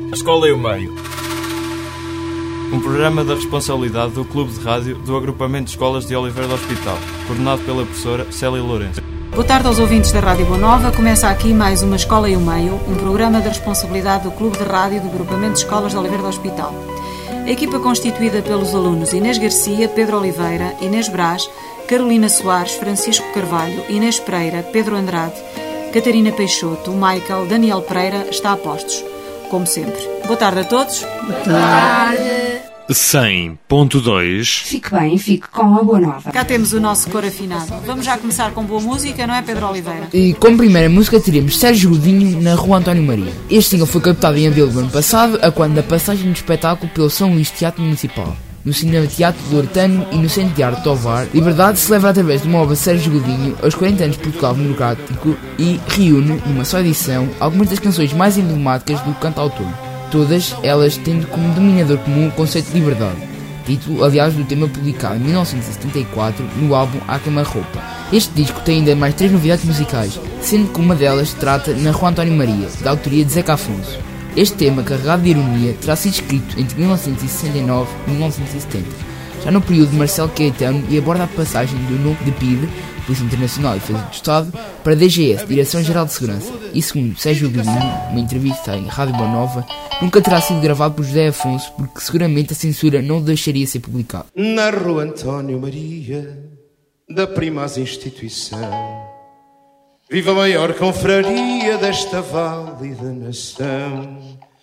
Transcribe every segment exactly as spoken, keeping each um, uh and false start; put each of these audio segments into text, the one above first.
A Escola e o Meio. Um programa da responsabilidade do Clube de Rádio do Agrupamento de Escolas de Oliveira do Hospital, coordenado pela professora Célia Lourenço. Boa tarde aos ouvintes da Rádio Boa Nova. Começa aqui mais uma Escola e o Meio, um programa da responsabilidade do Clube de Rádio do Agrupamento de Escolas de Oliveira do Hospital. A equipa constituída pelos alunos Inês Garcia, Pedro Oliveira, Inês Brás, Carolina Soares, Francisco Carvalho, Inês Pereira, Pedro Andrade, Catarina Peixoto, Michael, Daniel Pereira está a postos, como sempre. Boa tarde a todos. Boa tarde. cem ponto dois. Fique bem, fique com a Boa Nova. Cá temos o nosso cor afinado. Vamos já começar com boa música, não é, Pedro Oliveira? E como primeira música teremos Sérgio Godinho na Rua António Maria. Este single foi captado em abril do ano passado, a quando da passagem do espetáculo pelo São Luís Teatro Municipal, no Cinema Teatro do Hortano e no Centro de Arte Tovar. Liberdade celebra através de uma obra de Sérgio Godinho aos quarenta anos de Portugal Democrático e reúne, numa só edição, algumas das canções mais emblemáticas do cantautor. Todas elas tendo como denominador comum o conceito de liberdade, título, aliás, do tema publicado em mil novecentos e setenta e quatro no álbum A Queima-Roupa. Este disco tem ainda mais três novidades musicais, sendo que uma delas trata na Rua António Maria, da autoria de Zeca Afonso. Este tema, carregado de ironia, terá sido escrito entre mil novecentos e sessenta e nove e mil novecentos e setenta, já no período de Marcelo Caetano, e aborda a passagem do nome de P I D, Polícia Internacional e Defesa do Estado, para a D G S, Direção-Geral de Segurança, e segundo Sérgio Godinho, uma entrevista em Rádio Boa Nova, nunca terá sido gravado por José Afonso, porque seguramente a censura não o deixaria ser publicado. Na Rua António Maria, da Primaz Instituição, vive a maior confraria desta válida nação.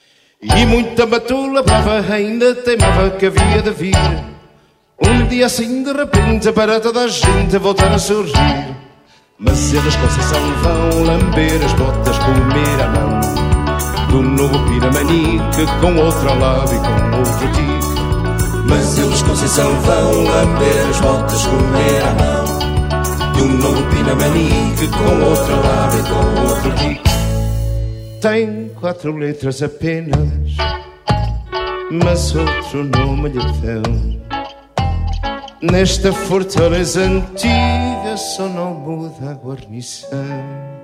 E muita batula brava ainda teimava que havia de vir um dia assim de repente para toda a gente voltar a surgir. Mas eles Conceição vão lamber as botas, comer a mão do novo Pinamanique, com outro ao lado e com outro tique. Mas eles Conceição vão lamber as botas, comer a mão de um novo Pinamanique, com outro ao lado e com outro tique. Tem quatro letras apenas, mas outro nome lhe dão. Nesta fortaleza antiga só não muda a guarnição.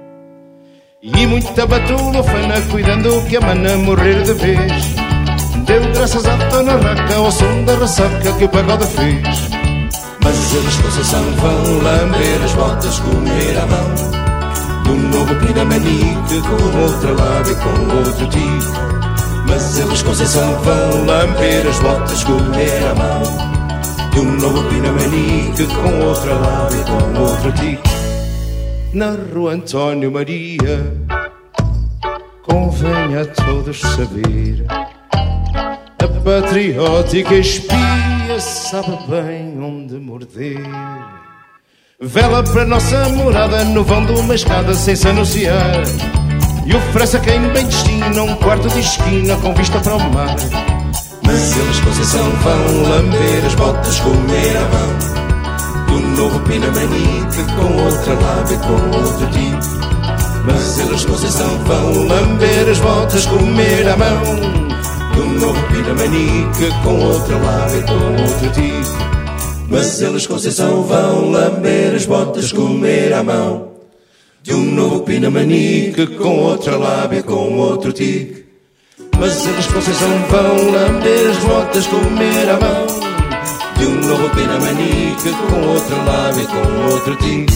E muita batula fana cuidando que a mana morrer de vez. Deu graças à dona Raca ao som da ressaca que o pagode fez. Mas eles Conceição vão lamber as botas, comer a mão do novo Pinamanique, com outra lava e com outro tique. Mas eles Conceição vão lamber as botas, comer a mão de um novo Pinamanique, com outra lava e com outro tique. Na Rua António Maria, convém a todos saber, a patriótica espia sabe bem onde morder. Vela para nossa morada no vão de uma escada sem se anunciar, e oferece a quem bem destina um quarto de esquina com vista para o mar. Mas eles Conceição vão lamber as botas, comer a mão do novo Pinamanique, com outra lava e com outro tique. Mas eles Conceição vão lamber as botas, comer a mão do novo Pinamanique, com outra lava e com outro tique. Mas eles Conceição vão lamber as botas, comer a mão de um novo Pinamanique, com outra lava e com outro tique. Mas eles Conceição vão lamber as botas, comer a mão de um novo Pinamanique, com outra lava e com outro tique.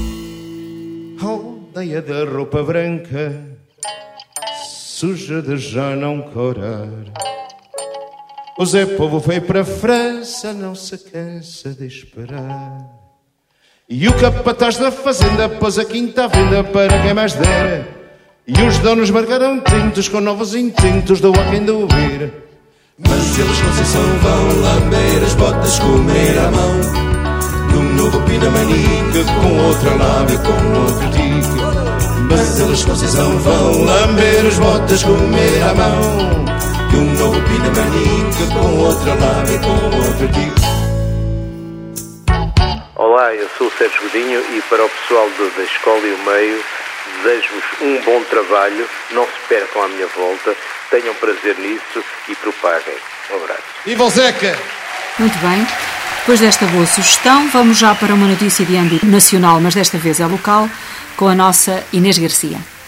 Aldeia da roupa branca, suja de já não corar. O Zé Povo foi para a França, não se cansa de esperar. E o capataz da fazenda pôs a quinta à venda para quem mais der. E os donos marcaram tintos com novos intentos do a quem de ouvir. Mas eles Conceição vão lamber as botas, comer a mão de um novo Pinamanique, com outra lava e com outro tique. Mas eles Conceição vão lamber as botas, comer a mão de um novo Pinamanique, com outra lava e com outro tique. Olá, eu sou o Sérgio Godinho e para o pessoal do, da Escola e o Meio desejo-vos um bom trabalho, não se percam à minha volta, tenham prazer nisso e propaguem. Um abraço. Viva o Zeca! Muito bem. Depois desta boa sugestão, vamos já para uma notícia de âmbito nacional, mas desta vez é local, com a nossa Inês Garcia.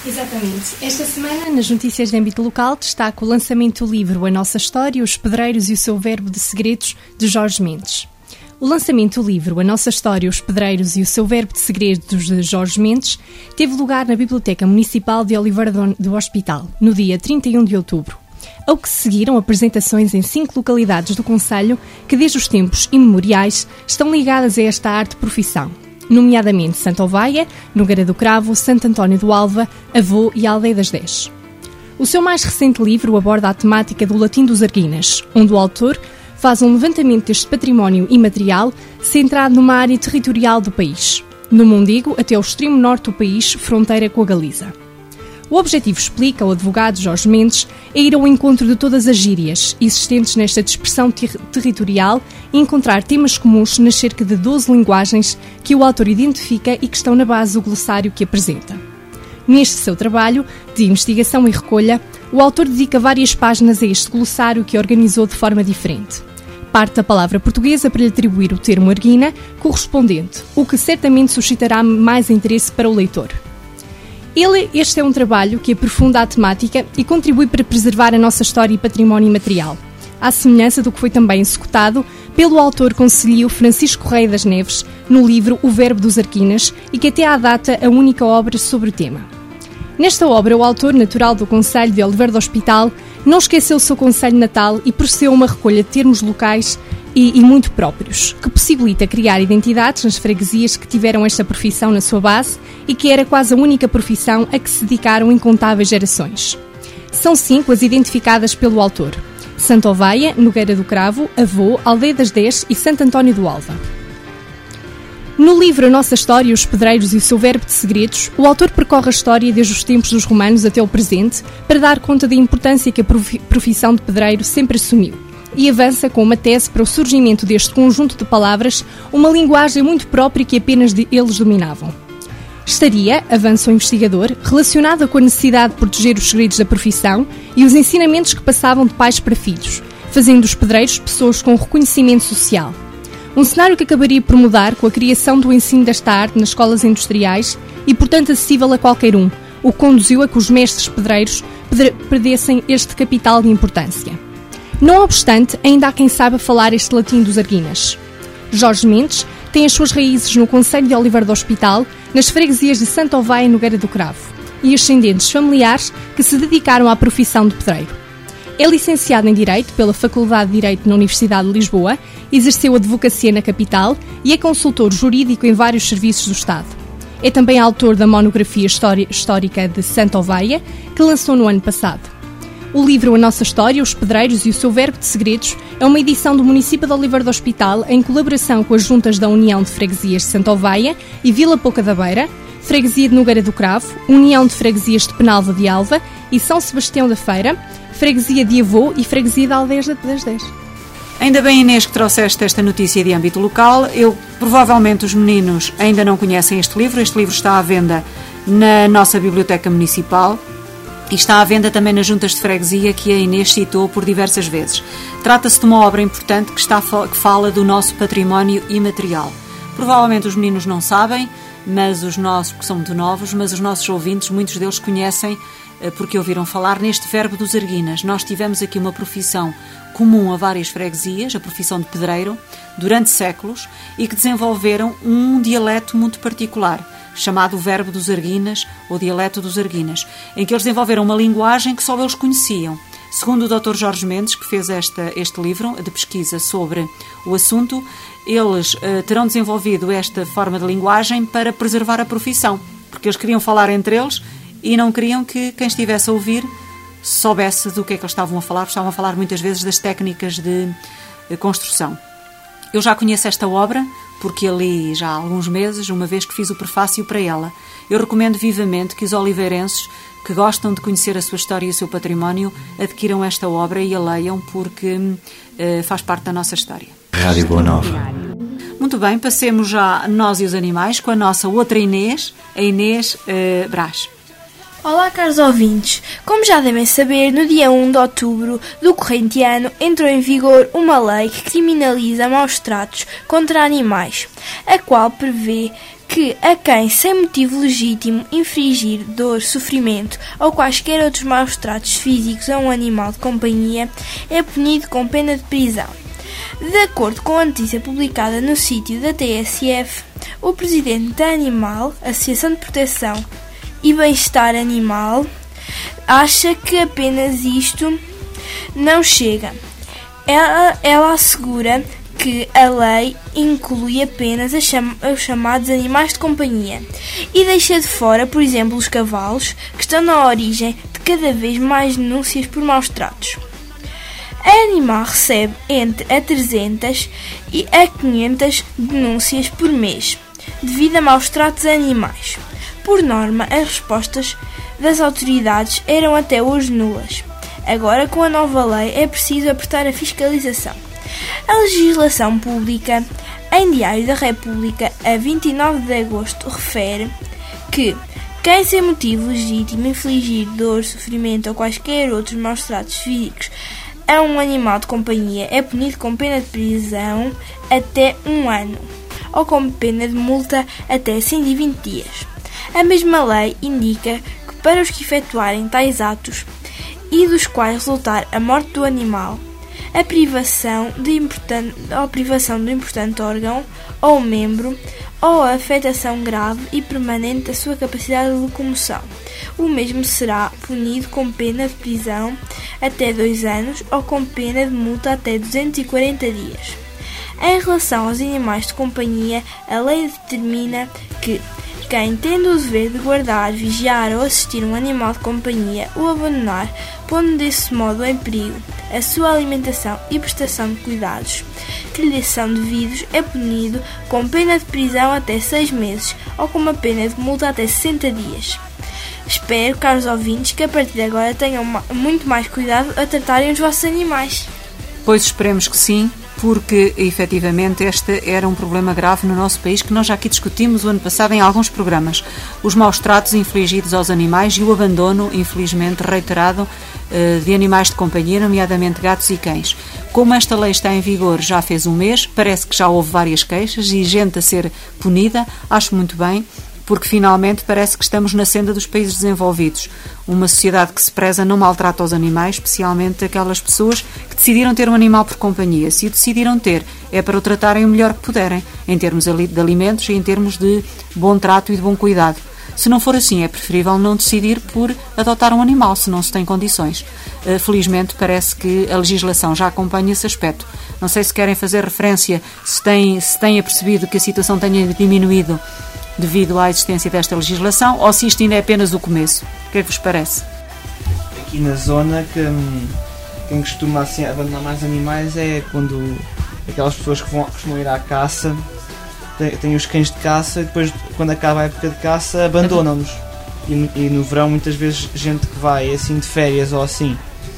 Exatamente. Esta semana, nas notícias de âmbito local, destaca o lançamento do livro A Nossa História, os Pedreiros e o seu Verbo de Segredos, de Jorge Mendes. O lançamento do livro A Nossa História, os Pedreiros e o seu Verbo de Segredos, de Jorge Mendes, teve lugar na Biblioteca Municipal de Oliveira do Hospital, no dia trinta e um de outubro. Ao que seguiram apresentações em cinco localidades do concelho que, desde os tempos imemoriais, estão ligadas a esta arte-profissão, nomeadamente Santa Oveia, Nogueira do Cravo, Santo António do Alva, Avô e Aldeia das Dez. O seu mais recente livro aborda a temática do Latim dos Arguinas, onde o autor faz um levantamento deste património imaterial centrado numa área territorial do país, no Mondego até ao extremo norte do país, fronteira com a Galiza. O objetivo, explica o advogado Jorge Mendes, é ir ao encontro de todas as gírias existentes nesta dispersão ter- territorial e encontrar temas comuns nas cerca de doze linguagens que o autor identifica e que estão na base do glossário que apresenta. Neste seu trabalho de investigação e recolha, o autor dedica várias páginas a este glossário que organizou de forma diferente. Parte da palavra portuguesa para lhe atribuir o termo arguina correspondente, o que certamente suscitará mais interesse para o leitor. Ele, este é um trabalho que aprofunda a temática e contribui para preservar a nossa história e património imaterial, à semelhança do que foi também executado pelo autor concelhio Francisco Correia das Neves no livro O Verbo dos Arguinas e que até à data é a única obra sobre o tema. Nesta obra, o autor, natural do concelho de Oliveira do Hospital, não esqueceu o seu concelho natal e procedeu a uma recolha de termos locais e, e muito próprios, que possibilita criar identidades nas freguesias que tiveram esta profissão na sua base e que era quase a única profissão a que se dedicaram incontáveis gerações. São cinco as identificadas pelo autor: Santa Oveia, Nogueira do Cravo, Avô, Aldeia das Dez e Santo António do Alva. No livro A Nossa História, os Pedreiros e o seu Verbo de Segredos, o autor percorre a história desde os tempos dos romanos até o presente para dar conta da importância que a profissão de pedreiro sempre assumiu e avança com uma tese para o surgimento deste conjunto de palavras, uma linguagem muito própria que apenas de eles dominavam. Estaria, avança o investigador, relacionada com a necessidade de proteger os segredos da profissão e os ensinamentos que passavam de pais para filhos, fazendo os pedreiros pessoas com reconhecimento social. Um cenário que acabaria por mudar com a criação do ensino desta arte nas escolas industriais e, portanto, acessível a qualquer um, o que conduziu a que os mestres pedreiros perdessem este capital de importância. Não obstante, ainda há quem saiba falar este latim dos Arguinas. Jorge Mendes tem as suas raízes no concelho de Oliveira do Hospital, nas freguesias de Santa Oveia e Nogueira do Cravo, e ascendentes familiares que se dedicaram à profissão de pedreiro. É licenciado em Direito pela Faculdade de Direito na Universidade de Lisboa, exerceu advocacia na capital e é consultor jurídico em vários serviços do Estado. É também autor da monografia histórica de Santa Oveia, que lançou no ano passado. O livro A Nossa História, os Pedreiros e o seu Verbo de Segredos é uma edição do município de Oliveira do Hospital em colaboração com as juntas da União de Freguesias de Santa Oveia e Vila Pouca da Beira, Freguesia de Nogueira do Cravo, União de Freguesias de Penalva de Alva e São Sebastião da Feira, Freguesia de Avô e Freguesia de Aldeias das Dez. Ainda bem, Inês, que trouxeste esta notícia de âmbito local. Eu, provavelmente os meninos ainda não conhecem este livro. Este livro está à venda na nossa Biblioteca Municipal e está à venda também nas juntas de freguesia que a Inês citou por diversas vezes. Trata-se de uma obra importante que, está, que fala do nosso património imaterial. Provavelmente os meninos não sabem, mas os nossos, porque são muito novos, mas os nossos ouvintes, muitos deles conhecem porque ouviram falar neste Verbo dos Arguinas. Nós tivemos aqui uma profissão comum a várias freguesias, a profissão de pedreiro, durante séculos, e que desenvolveram um dialeto muito particular, chamado Verbo dos Arguinas, ou Dialeto dos Arguinas, em que eles desenvolveram uma linguagem que só eles conheciam. Segundo o doutor Jorge Mendes, que fez esta, este livro de pesquisa sobre o assunto, eles uh, terão desenvolvido esta forma de linguagem para preservar a profissão, porque eles queriam falar entre eles e não queriam que quem estivesse a ouvir soubesse do que é que eles estavam a falar, estavam a falar muitas vezes das técnicas de, de construção. Eu já conheço esta obra, porque a li já há alguns meses, uma vez que fiz o prefácio para ela. Eu recomendo vivamente que os oliveirenses que gostam de conhecer a sua história e o seu património adquiram esta obra e a leiam, porque uh, faz parte da nossa história. Rádio Boa Nova. Muito bem, passemos já nós e os animais com a nossa outra Inês, a Inês uh, Brás. Olá, caros ouvintes. Como já devem saber, no dia um de outubro do corrente ano entrou em vigor uma lei que criminaliza maus tratos contra animais, a qual prevê que a quem, sem motivo legítimo, infligir dor, sofrimento ou quaisquer outros maus tratos físicos a um animal de companhia é punido com pena de prisão. De acordo com a notícia publicada no sítio da T S F, o presidente da Animal, Associação de Proteção e Bem-Estar Animal, acha que apenas isto não chega. Ela, ela assegura que a lei inclui apenas os cham- chamados animais de companhia e deixa de fora, por exemplo, os cavalos, que estão na origem de cada vez mais denúncias por maus tratos. A Animal recebe entre a trezentas e a quinhentas denúncias por mês, devido a maus tratos a animais. Por norma, as respostas das autoridades eram até hoje nulas. Agora, com a nova lei, é preciso apertar a fiscalização. A legislação pública, em Diário da República, a vinte e nove de agosto, refere que quem, sem motivo legítimo, infligir dor, sofrimento ou quaisquer outros maus tratos físicos a um animal de companhia é punido com pena de prisão até um ano ou com pena de multa até cento e vinte dias. A mesma lei indica que para os que efetuarem tais atos e dos quais resultar a morte do animal, a privação de importante, ou privação do importante órgão ou membro ou a afetação grave e permanente da sua capacidade de locomoção, o mesmo será punido com pena de prisão até dois anos ou com pena de multa até duzentos e quarenta dias. Em relação aos animais de companhia, a lei determina que quem, tendo o dever de guardar, vigiar ou assistir um animal de companhia, o abandonar, pondo desse modo em perigo a sua alimentação e prestação de cuidados que lhe são devidos, é punido com pena de prisão até seis meses ou com uma pena de multa até sessenta dias. Espero, caros ouvintes, que a partir de agora tenham muito mais cuidado a tratarem os vossos animais. Pois esperemos que sim, porque efetivamente este era um problema grave no nosso país que nós já aqui discutimos o ano passado em alguns programas. Os maus tratos infligidos aos animais e o abandono, infelizmente, reiterado de animais de companhia, nomeadamente gatos e cães. Como esta lei está em vigor já fez um mês, parece que já houve várias queixas e gente a ser punida, acho muito bem, porque finalmente parece que estamos na senda dos países desenvolvidos. Uma sociedade que se preza não maltrata os animais, especialmente aquelas pessoas que decidiram ter um animal por companhia. Se o decidiram ter, é para o tratarem o melhor que puderem, em termos de alimentos e em termos de bom trato e de bom cuidado. Se não for assim, é preferível não decidir por adotar um animal, se não se tem condições. Felizmente, parece que a legislação já acompanha esse aspecto. Não sei se querem fazer referência, se têm, se têm apercebido que a situação tenha diminuído devido à existência desta legislação, ou se isto ainda é apenas o começo. O que é que vos parece? Aqui na zona, que hum, quem costuma assim, abandonar mais animais é quando aquelas pessoas que vão, costumam ir à caça, têm, têm os cães de caça e depois, quando acaba a época de caça, abandonam-nos. E, e no verão, muitas vezes, gente que vai assim de férias ou assim,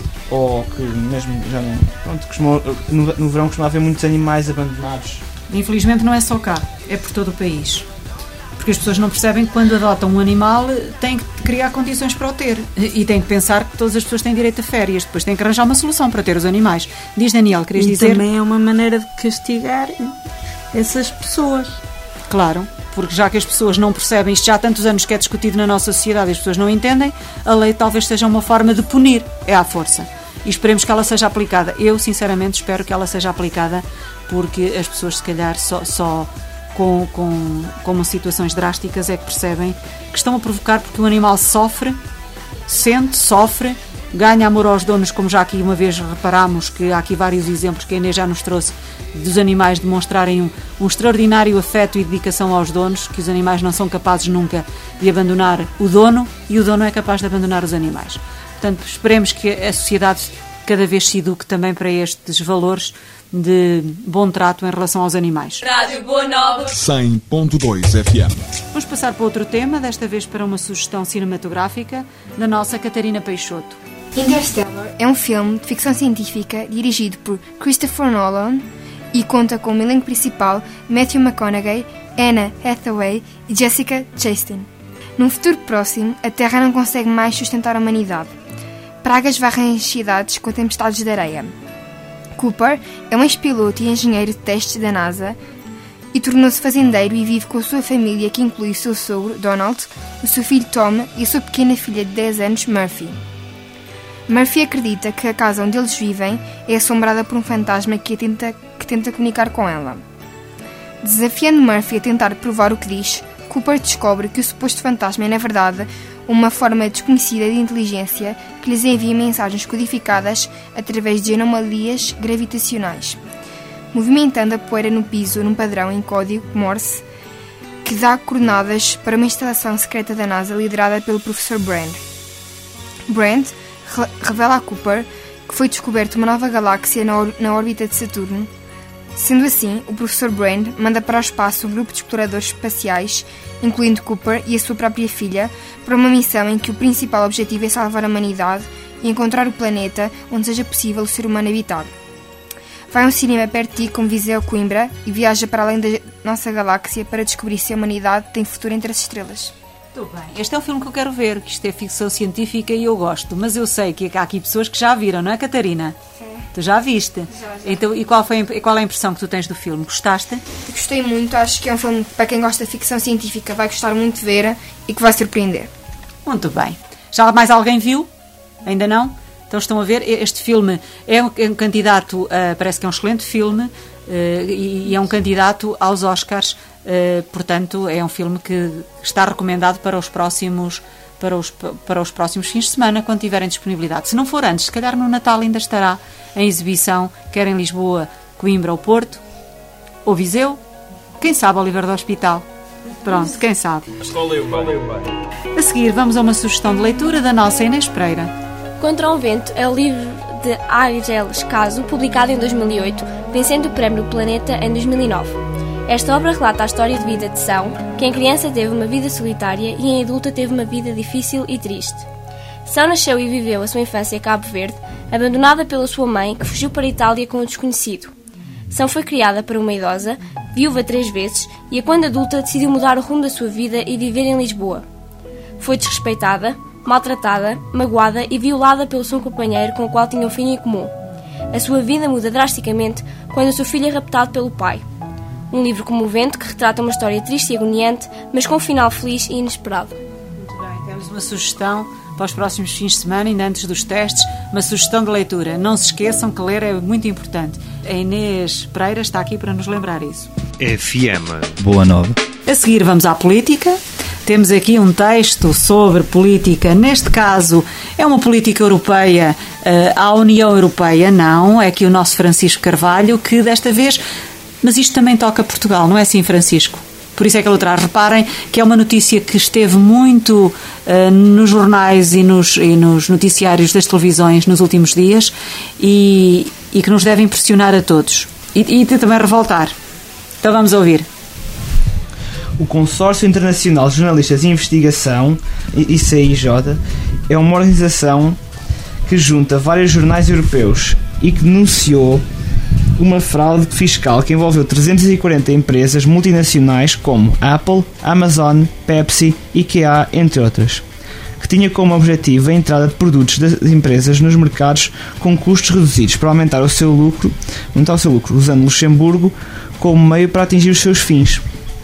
ou que mesmo já não. Pronto, costuma, no, no verão costuma haver muitos animais abandonados. Infelizmente, não é só cá, é por todo o país. Porque as pessoas não percebem que quando adotam um animal têm que criar condições para o ter e têm que pensar que todas as pessoas têm direito a férias, depois têm que arranjar uma solução para ter os animais. Diz Daniel, querias e dizer? Também é uma maneira de castigar essas pessoas. Claro, porque já que as pessoas não percebem, isto já há tantos anos que é discutido na nossa sociedade e as pessoas não entendem, a lei talvez seja uma forma de punir, é à força. E esperemos que ela seja aplicada. Eu, sinceramente, espero que ela seja aplicada porque as pessoas, se calhar, só... só Com, com, com situações drásticas é que percebem que estão a provocar, porque o animal sofre, sente, sofre, ganha amor aos donos, como já aqui uma vez reparámos, que há aqui vários exemplos que a Inês já nos trouxe, dos animais demonstrarem um, um extraordinário afeto e dedicação aos donos, que os animais não são capazes nunca de abandonar o dono e o dono é capaz de abandonar os animais. Portanto, esperemos que a sociedade cada vez se eduque também para estes valores de bom trato em relação aos animais. Rádio Boa Nova cem ponto dois F M. Vamos passar para outro tema, desta vez para uma sugestão cinematográfica da nossa Catarina Peixoto. Interstellar é um filme de ficção científica dirigido por Christopher Nolan e conta com o elenco principal Matthew McConaughey, Anna Hathaway e Jessica Chastain. Num futuro próximo, a Terra não consegue mais sustentar a humanidade. Pragas varrem as cidades com tempestades de areia. Cooper é um ex-piloto e engenheiro de testes da NASA e tornou-se fazendeiro e vive com a sua família, que inclui o seu sogro, Donald, o seu filho Tom e a sua pequena filha de dez anos, Murphy. Murphy acredita que a casa onde eles vivem é assombrada por um fantasma que, tenta, que tenta comunicar com ela. Desafiando Murphy a tentar provar o que diz, Cooper descobre que o suposto fantasma é, na verdade, uma forma desconhecida de inteligência que lhes envia mensagens codificadas através de anomalias gravitacionais, movimentando a poeira no piso num padrão em código Morse que dá coordenadas para uma instalação secreta da NASA liderada pelo professor Brand. Brand re- revela a Cooper que foi descoberta uma nova galáxia na, or- na órbita de Saturno. Sendo assim, o professor Brand manda para o espaço um grupo de exploradores espaciais, incluindo Cooper e a sua própria filha, para uma missão em que o principal objetivo é salvar a humanidade e encontrar o planeta onde seja possível o ser humano habitar. Vai a um cinema perto de ti como Viseu Coimbra e viaja para além da nossa galáxia para descobrir se a humanidade tem futuro entre as estrelas. Muito bem. Este é o filme que eu quero ver, que isto é ficção científica e eu gosto, mas eu sei que há aqui pessoas que já viram, não é, Catarina? Sim. Tu já viste? Já, já. Então, e qual, foi, qual é a impressão que tu tens do filme? Gostaste? Gostei muito, acho que é um filme para quem gosta de ficção científica, vai gostar muito de ver e que vai surpreender. Muito bem. Já mais alguém viu? Ainda não? Então estão a ver, este filme é um, é um candidato, uh, parece que é um excelente filme uh, e, e é um candidato aos Oscars, uh, portanto é um filme que está recomendado para os próximos para os, para os próximos fins de semana, quando tiverem disponibilidade. Se não for antes, se calhar no Natal ainda estará em exibição, quer em Lisboa, Coimbra ou Porto, ou Viseu, quem sabe Oliveira do Hospital. Pronto, quem sabe. A seguir vamos a uma sugestão de leitura da nossa Inês Pereira. Contra um Vento é o livro de Argeles Caso, publicado em dois mil e oito, vencendo o Prémio Planeta em dois mil e nove. Esta obra relata a história de vida de São, que em criança teve uma vida solitária e em adulta teve uma vida difícil e triste. São nasceu e viveu a sua infância em Cabo Verde, abandonada pela sua mãe, que fugiu para a Itália com o desconhecido. São foi criada por uma idosa, viúva três vezes, e a quando adulta decidiu mudar o rumo da sua vida e viver em Lisboa. Foi desrespeitada, maltratada, magoada e violada pelo seu companheiro com o qual tinha um fim em comum. A sua vida muda drasticamente quando o seu filho é raptado pelo pai. Um livro comovente que retrata uma história triste e agoniante, mas com um final feliz e inesperado. Muito bem, temos uma sugestão para os próximos fins de semana, ainda antes dos testes, uma sugestão de leitura. Não se esqueçam que ler é muito importante. A Inês Pereira está aqui para nos lembrar isso. F M. Boa Nova. A seguir vamos à política. Temos aqui um texto sobre política. Neste caso, é uma política europeia. Uh, à União Europeia, não. É aqui o nosso Francisco Carvalho, que desta vez... Mas isto também toca Portugal, não é assim, Francisco? Por isso é que ele traz. Reparem que é uma notícia que esteve muito uh, nos jornais e nos, e nos noticiários das televisões nos últimos dias e, e que nos deve impressionar a todos. E, e também revoltar. Então vamos ouvir. O Consórcio Internacional de Jornalistas de Investigação, I C I J, é uma organização que junta vários jornais europeus e que denunciou uma fraude fiscal que envolveu trezentas e quarenta empresas multinacionais como Apple, Amazon, Pepsi, IKEA, entre outras, que tinha como objetivo a entrada de produtos das empresas nos mercados com custos reduzidos para aumentar o seu lucro, aumentar o seu lucro usando Luxemburgo como meio para atingir os seus fins.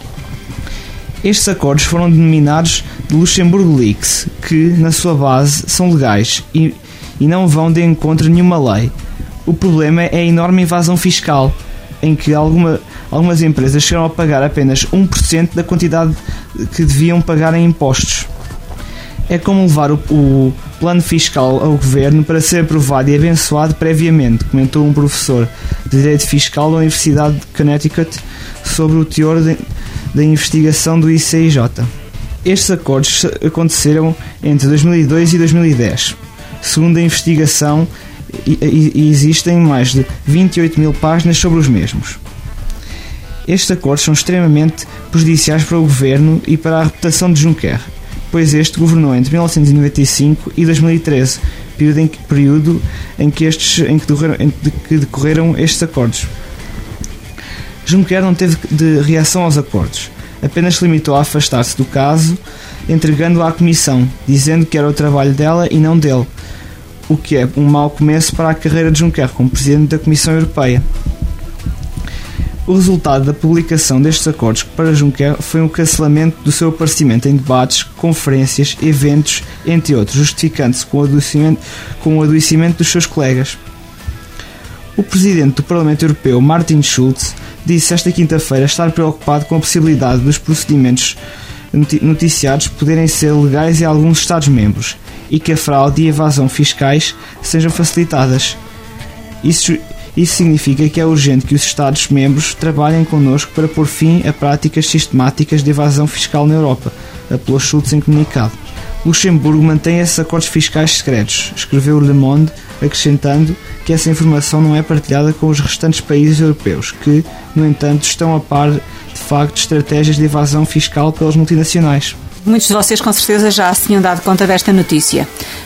Estes acordos foram denominados de Luxemburgo Leaks, que, na sua base, são legais e, e não vão de encontro a nenhuma lei. O problema é a enorme evasão fiscal, em que alguma, algumas empresas chegaram a pagar apenas um por cento da quantidade que deviam pagar em impostos. É como levar o, o plano fiscal ao governo para ser aprovado e abençoado previamente, comentou um professor de Direito Fiscal da Universidade de Connecticut sobre o teor de, da investigação do I C I J. Estes acordos aconteceram entre dois mil e dois e dois mil e dez. Segundo a investigação, E, e, e existem mais de vinte e oito mil páginas sobre os mesmos. Estes acordos são extremamente prejudiciais para o governo e para a reputação de Juncker, pois este governou entre mil novecentos e noventa e cinco e dois mil e treze, período em que, período em que, estes, em que, decorreram, em que decorreram estes acordos. Juncker não teve de reação aos acordos, apenas se limitou a afastar-se do caso, entregando-o à Comissão, dizendo que era o trabalho dela e não dele, o que é um mau começo para a carreira de Juncker como Presidente da Comissão Europeia. O resultado da publicação destes acordos para Juncker foi um cancelamento do seu aparecimento em debates, conferências, eventos, entre outros, justificando-se com o adoecimento, com o adoecimento dos seus colegas. O presidente do Parlamento Europeu, Martin Schulz, disse esta quinta-feira estar preocupado com a possibilidade dos procedimentos noticiados poderem ser legais em alguns Estados-membros e que a fraude e a evasão fiscais sejam facilitadas. Isso, isso significa que é urgente que os Estados-membros trabalhem connosco para pôr fim a práticas sistemáticas de evasão fiscal na Europa, apelou Schulz em comunicado. Luxemburgo mantém esses acordos fiscais secretos, escreveu Le Monde, acrescentando que essa informação não é partilhada com os restantes países europeus, que, no entanto, estão a par de facto de estratégias de evasão fiscal pelas multinacionais. Muitos de vocês com certeza já se tinham dado conta desta notícia.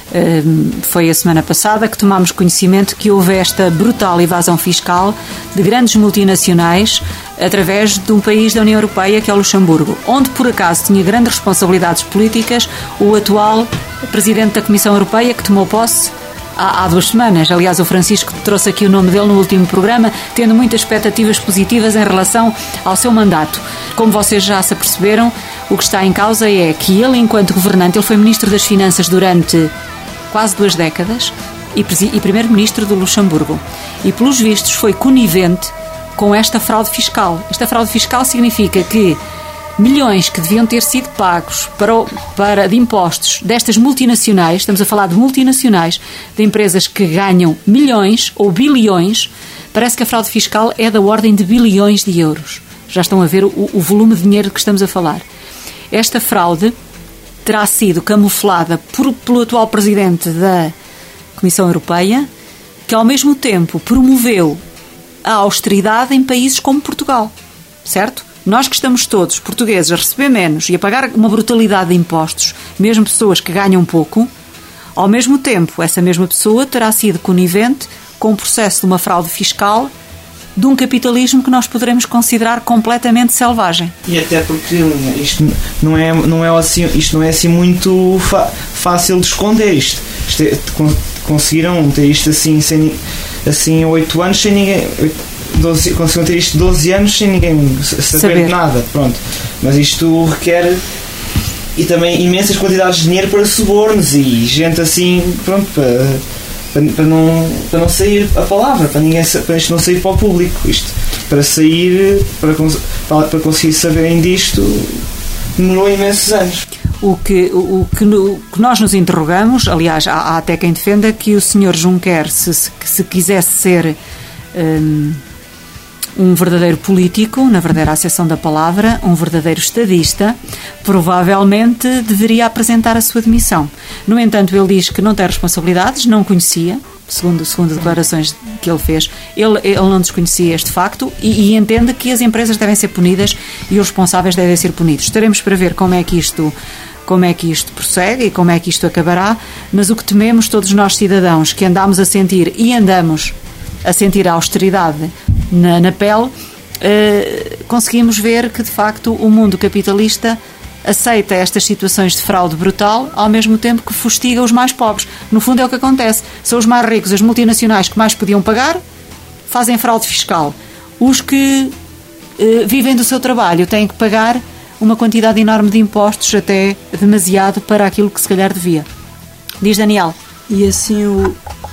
Foi a semana passada que tomámos conhecimento que houve esta brutal evasão fiscal de grandes multinacionais através de um país da União Europeia, que é o Luxemburgo, onde por acaso tinha grandes responsabilidades políticas o atual Presidente da Comissão Europeia, que tomou posse há, há duas semanas. Aliás, o Francisco trouxe aqui o nome dele no último programa, tendo muitas expectativas positivas em relação ao seu mandato. Como vocês já se aperceberam, o que está em causa é que ele, enquanto governante, ele foi Ministro das Finanças durante quase duas décadas e, e Primeiro-Ministro do Luxemburgo. E, pelos vistos, foi conivente com esta fraude fiscal. Esta fraude fiscal significa que milhões que deviam ter sido pagos para, o, para, de impostos destas multinacionais, estamos a falar de multinacionais, de empresas que ganham milhões ou bilhões, parece que a fraude fiscal é da ordem de bilhões de euros. Já estão a ver o, o volume de dinheiro de que estamos a falar. Esta fraude terá sido camuflada por, pelo atual Presidente da Comissão Europeia, que ao mesmo tempo promoveu a austeridade em países como Portugal, certo? Nós que estamos todos, portugueses, a receber menos e a pagar uma brutalidade de impostos, mesmo pessoas que ganham pouco, ao mesmo tempo, essa mesma pessoa terá sido conivente com o processo de uma fraude fiscal de um capitalismo que nós poderemos considerar completamente selvagem. E até porque isto não é, não é, assim, isto não é assim muito fácil de esconder. Isto, isto é, conseguiram ter isto assim, sem, assim oito anos sem ninguém... doze, conseguiram ter isto doze anos sem ninguém saber, saber nada, pronto. Mas isto requer e também imensas quantidades de dinheiro para subornos e gente assim, pronto, para, para, para, não, para não sair a palavra, para, ninguém, para isto não sair para o público. Isto, para sair, para, para, para conseguir saberem disto, demorou imensos anos. O que, o, que, o que nós nos interrogamos, aliás, há, há até quem defenda que o senhor Juncker, se, se, se quisesse ser um, um verdadeiro político, na verdadeira acessão da palavra, um verdadeiro estadista, provavelmente deveria apresentar a sua demissão. No entanto, ele diz que não tem responsabilidades, não conhecia, segundo, segundo declarações que ele fez, ele, ele não desconhecia este facto e, e entende que as empresas devem ser punidas e os responsáveis devem ser punidos. Estaremos para ver como é que isto, como é que isto prossegue e como é que isto acabará, mas o que tememos todos nós cidadãos que andamos a sentir e andamos a sentir a austeridade na, na pele, eh, conseguimos ver que de facto o mundo capitalista aceita estas situações de fraude brutal ao mesmo tempo que fustiga os mais pobres. No fundo é o que acontece. São os mais ricos, as multinacionais que mais podiam pagar, fazem fraude fiscal. Os que eh, vivem do seu trabalho têm que pagar uma quantidade enorme de impostos, até demasiado para aquilo que se calhar devia. Diz Daniel. E assim o,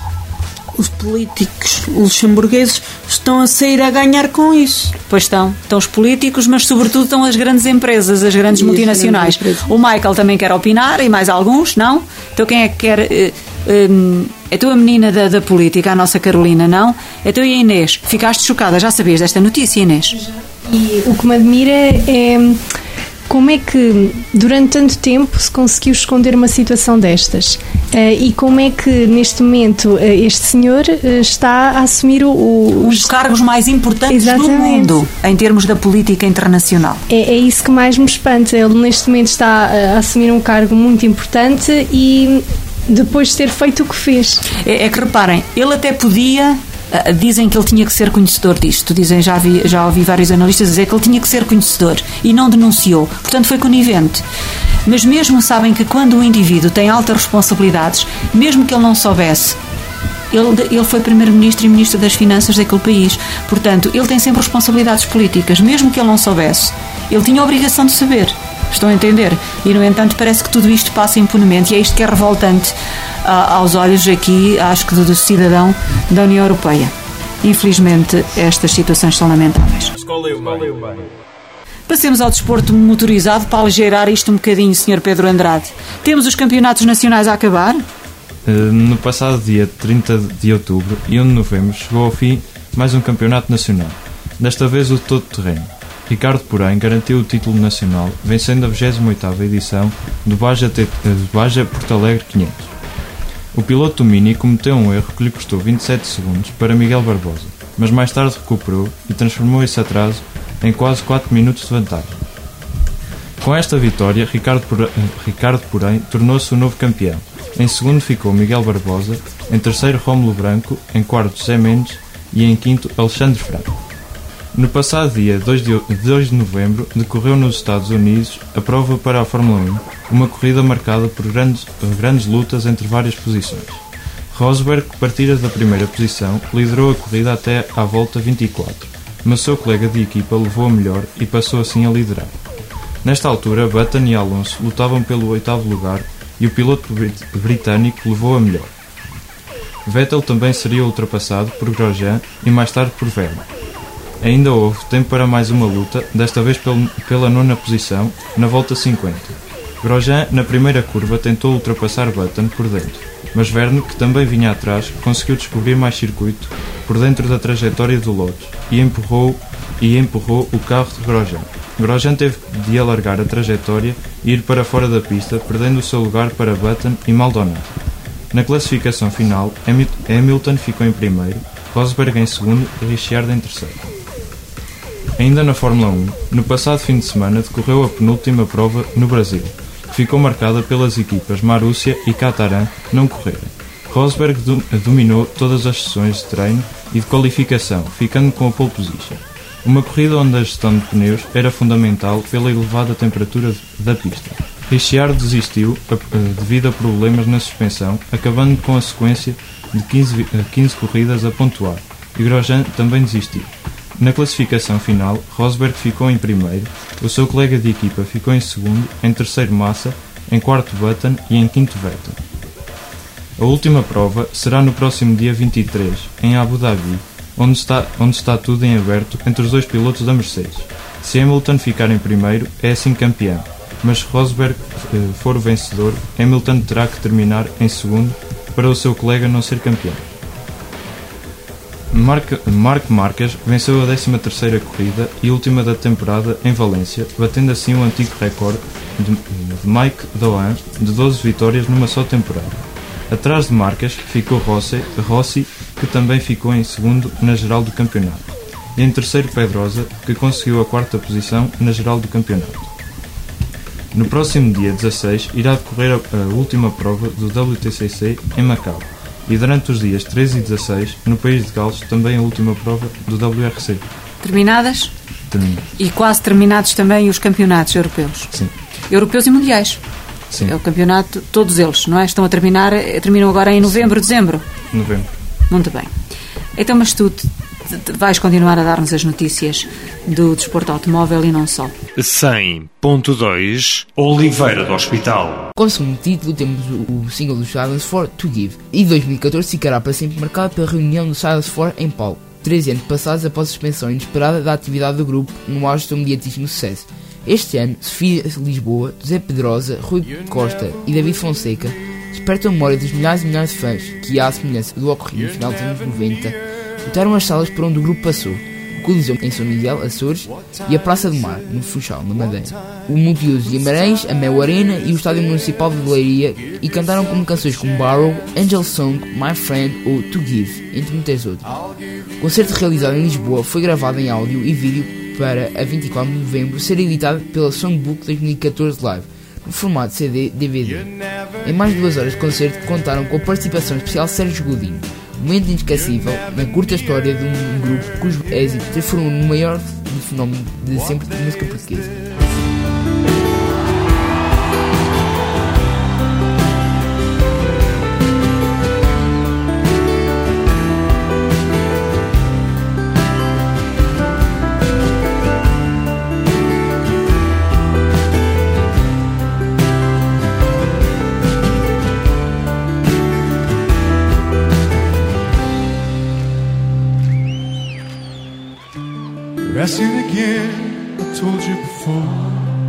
os políticos luxemburgueses estão a sair a ganhar com isso. Pois estão. Estão os políticos, mas sobretudo estão as grandes empresas, as grandes e multinacionais. As grandes o Michael também quer opinar e mais alguns, não? Então quem é que quer... Uh, é tu a menina da, da política, a nossa Carolina, não? É tu e a Inês. Ficaste chocada, já sabias desta notícia, Inês? E o que me admira é como é que durante tanto tempo se conseguiu esconder uma situação destas e como é que neste momento este senhor está a assumir o, o, um dos cargos mais importantes Exatamente. do mundo em termos da política internacional. É, é isso que mais me espanta. Ele neste momento está a assumir um cargo muito importante e depois de ter feito o que fez. É, é que reparem, ele até podia... Dizem que ele tinha que ser conhecedor disto. Dizem, já, vi, já ouvi vários analistas dizer que ele tinha que ser conhecedor e não denunciou. Portanto, foi conivente. Mas mesmo sabem que quando o indivíduo tem altas responsabilidades, mesmo que ele não soubesse ele, ele foi primeiro-ministro e ministro das Finanças daquele país. Portanto, ele tem sempre responsabilidades políticas, mesmo que ele não soubesse. Ele tinha a obrigação de saber. Estão a entender? E, no entanto, parece que tudo isto passa impunemente, e é isto que é revoltante ah, aos olhos aqui, acho que do, do cidadão da União Europeia. Infelizmente, estas situações são lamentáveis. Escola e o meio. Passemos ao desporto motorizado para aligeirar isto um bocadinho, senhor Pedro Andrade. Temos os campeonatos nacionais a acabar? No passado dia trinta de outubro e um de novembro chegou ao fim mais um campeonato nacional, desta vez o todo-terreno. Ricardo, porém, garantiu o título nacional, vencendo a vigésima oitava edição do Baja, T- do Baja Porto Alegre quinhentos. O piloto do Mini cometeu um erro que lhe custou vinte e sete segundos para Miguel Barbosa, mas mais tarde recuperou e transformou esse atraso em quase quatro minutos de vantagem. Com esta vitória, Ricardo, por... Ricardo porém, tornou-se o novo campeão. Em segundo ficou Miguel Barbosa, em terceiro Rómulo Branco, em quarto José Mendes e em quinto Alexandre Franco. No passado dia dois de novembro decorreu nos Estados Unidos a prova para a Fórmula um, uma corrida marcada por grandes, grandes lutas entre várias posições. Rosberg, que partira da primeira posição, liderou a corrida até à volta vinte e quatro, mas seu colega de equipa levou a melhor e passou assim a liderar. Nesta altura, Button e Alonso lutavam pelo oitavo lugar e o piloto brit- britânico levou a melhor. Vettel também seria ultrapassado por Grosjean e mais tarde por Vergne. Ainda houve tempo para mais uma luta, desta vez pel- pela nona posição, na volta cinquenta. Grosjean, na primeira curva, tentou ultrapassar Button por dentro, mas Vergne, que também vinha atrás, conseguiu descobrir mais circuito por dentro da trajetória do Lotus e empurrou, e empurrou o carro de Grosjean. Grosjean teve de alargar a trajetória e ir para fora da pista, perdendo o seu lugar para Button e Maldonado. Na classificação final, Hamilton ficou em primeiro, Rosberg em segundo e Ricciardo em terceiro. Ainda na Fórmula um, no passado fim de semana decorreu a penúltima prova no Brasil, que ficou marcada pelas equipas Marussia e Catarã não correrem. Rosberg do- dominou todas as sessões de treino e de qualificação, ficando com a pole position. Uma corrida onde a gestão de pneus era fundamental pela elevada temperatura da pista. Ricciardo desistiu a, a, devido a problemas na suspensão, acabando com a sequência de quinze, quinze corridas a pontuar, e Grosjean também desistiu. Na classificação final, Rosberg ficou em primeiro, o seu colega de equipa ficou em segundo, em terceiro Massa, em quarto Button e em quinto Vettel. A última prova será no próximo dia vinte e três, em Abu Dhabi, onde está, onde está tudo em aberto entre os dois pilotos da Mercedes. Se Hamilton ficar em primeiro, é assim campeão, mas se Rosberg eh, for o vencedor, Hamilton terá que terminar em segundo para o seu colega não ser campeão. Marc, Marc Marques venceu a décima terceira corrida e última da temporada em Valência, batendo assim o antigo recorde de, de Mike Doohan de doze vitórias numa só temporada. Atrás de Marques ficou Rossi, Rossi, que também ficou em segundo na geral do campeonato, e em terceiro Pedrosa, que conseguiu a quarta posição na geral do campeonato. No próximo dia dezasseis irá decorrer a, a última prova do W T C C em Macau, e durante os dias treze e dezasseis, no país de Gales, também a última prova do W R C. Terminadas? Termina. E quase terminados também os campeonatos europeus? Sim. Europeus e mundiais? Sim. É o campeonato, todos eles, não é? Estão a terminar, terminam agora em novembro, dezembro? Novembro. Muito bem. Então, mas tu te, te, vais continuar a dar-nos as notícias do desporto automóvel e não só. cem ponto dois Oliveira do Hospital. Como segundo título temos o, o single do Silence for To Give, e dois mil e catorze ficará para sempre marcado pela reunião do Silence for em palco, treze anos passados após a suspensão inesperada da atividade do grupo no auge do seu mediatíssimo sucesso. Este ano, Sofia Lisboa, José Pedrosa, Rui Costa e David Fonseca despertam a memória dos milhares e milhares de fãs que, à semelhança do ocorrido no final dos anos noventa, lutaram as salas por onde o grupo passou, o Coliseu em São Miguel, Açores, e a Praça do Mar, no Funchal, na Madeira, o Multiuso de Guimarães, a Mel Arena e o Estádio Municipal de Leiria, e cantaram como canções como Borrow, Angel Song, My Friend ou To Give, entre muitas outras. O concerto realizado em Lisboa foi gravado em áudio e vídeo para, a vinte e quatro de novembro, ser editado pela Songbook dois mil e catorze Live, no formato C D D V D. Em mais de duas horas de concerto contaram com a participação especial de Sérgio Godinho, momento inesquecível na curta história de um grupo cujo êxito transformou no maior fenómeno de sempre de música portuguesa. Resting again, I told you before.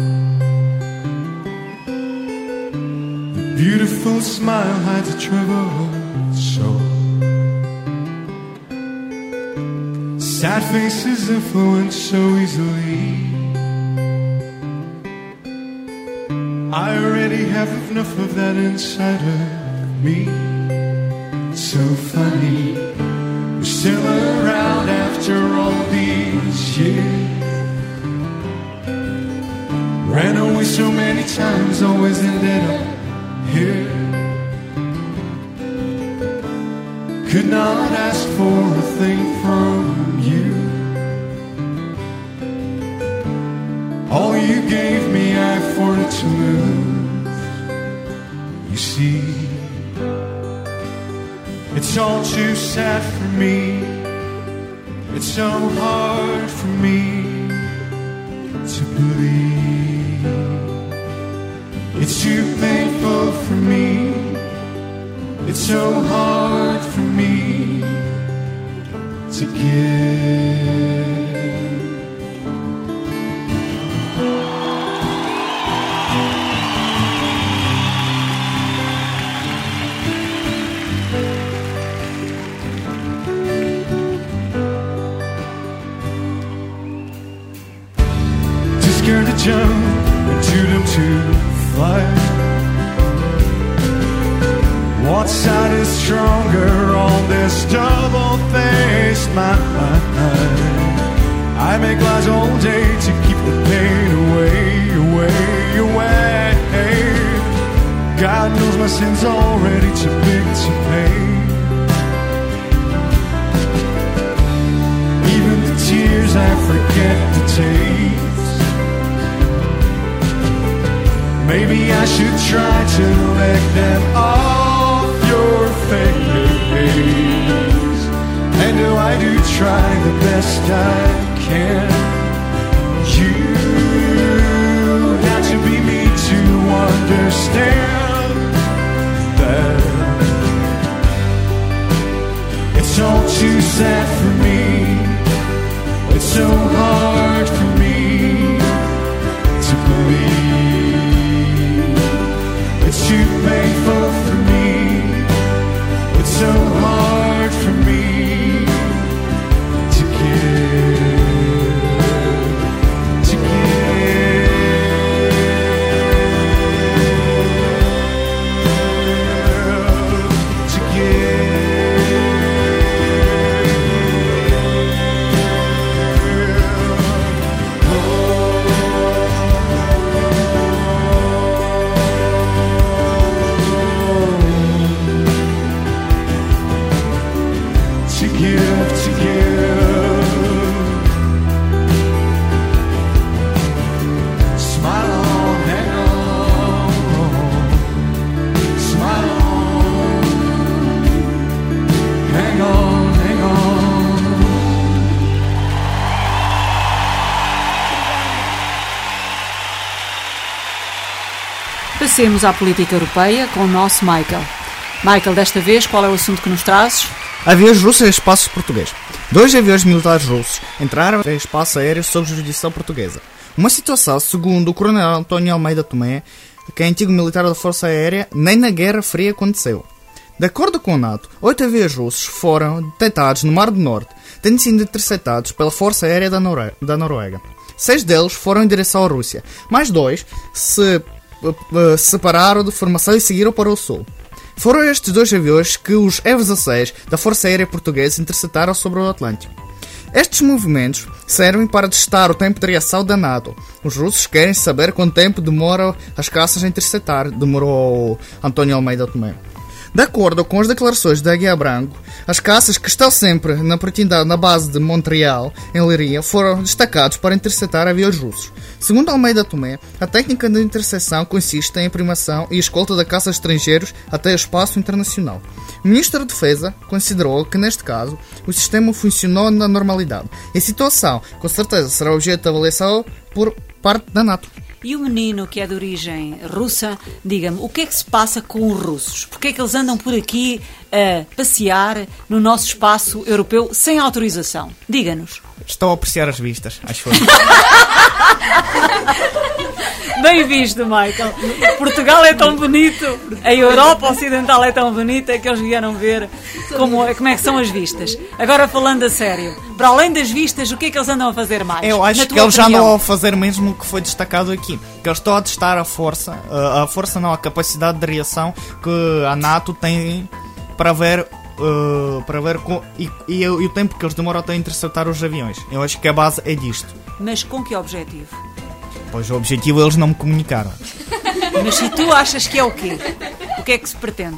The beautiful smile hides a troubled soul. Sad faces influence so easily. I already have enough of that inside of me. So funny, you're still around after all these years. Ran away so many times, always ended up here. Could not ask for a thing from you. All you gave me, I afforded to lose. You see, it's all too sad for me. It's so hard for me to believe. It's too painful for me. It's so hard for me to give. Scared to jump and too dumb to fly. What side is stronger on this double-faced mind? I make lies all day to keep the pain away, away, away. God knows my sin's already too big to pay. Even the tears I forget to taste. Maybe I should try to lick them off your face. And do I do try the best I can? You have to be me to understand that it's all too sad for me. It's so hard for me to believe. It's too painful for me. It's so hard for me to give, to give, to give. Oh. To give, to give. Smile on, hang on. Smile on. Hang on, hang on. Passemos à política europeia com o nosso Michael. Michael, desta vez, qual é o assunto que nos trazes? Aviões russos em espaço português. Dois aviões militares russos entraram em espaço aéreo sob jurisdição portuguesa. Uma situação, segundo o coronel António Almeida Tomé, que é antigo militar da Força Aérea, nem na Guerra Fria aconteceu. De acordo com a NATO, oito aviões russos foram detectados no Mar do Norte, tendo sido interceptados pela Força Aérea da, Nore- da Noruega. Seis deles foram em direção à Rússia, mais dois se uh, uh, separaram de formação e seguiram para o sul. Foram estes dois aviões que os F dezasseis da Força Aérea Portuguesa interceptaram sobre o Atlântico. Estes movimentos servem para testar o tempo de reação da NATO. Os russos querem saber quanto tempo demoram as caças a interceptar, demorou António Almeida Tomé. De acordo com as declarações da Águia Branco, as caças que estão sempre na proximidade na base de Montreal, em Leiria, foram destacados para interceptar aviões russos. Segundo Almeida Tomé, a técnica de intercepção consiste em aproximação e escolta de caças estrangeiros até o espaço internacional. O Ministro da Defesa considerou que, neste caso, o sistema funcionou na normalidade. A situação, com certeza, será objeto de avaliação por parte da NATO. E o menino que é de origem russa, diga-me, o que é que se passa com os russos? Porquê é que eles andam por aqui a passear no nosso espaço europeu sem autorização? Diga-nos. Estou a apreciar as vistas, acho que Bem visto, Michael. Portugal é tão bonito, a Europa Ocidental é tão bonita que eles vieram ver como, como é que são as vistas. Agora, falando a sério, para além das vistas, o que é que eles andam a fazer mais? Eu acho que eles já andam a fazer mesmo o que foi destacado aqui. Que eles estão a testar a força, a força não, a capacidade de reação que a NATO tem para ver... Uh, para ver com, e, e, e o tempo que eles demoram até interceptar os aviões. Eu acho que a base é disto. Mas com que objetivo? Pois o objetivo eles não me comunicaram. Mas se tu achas que é o quê? O que é que se pretende?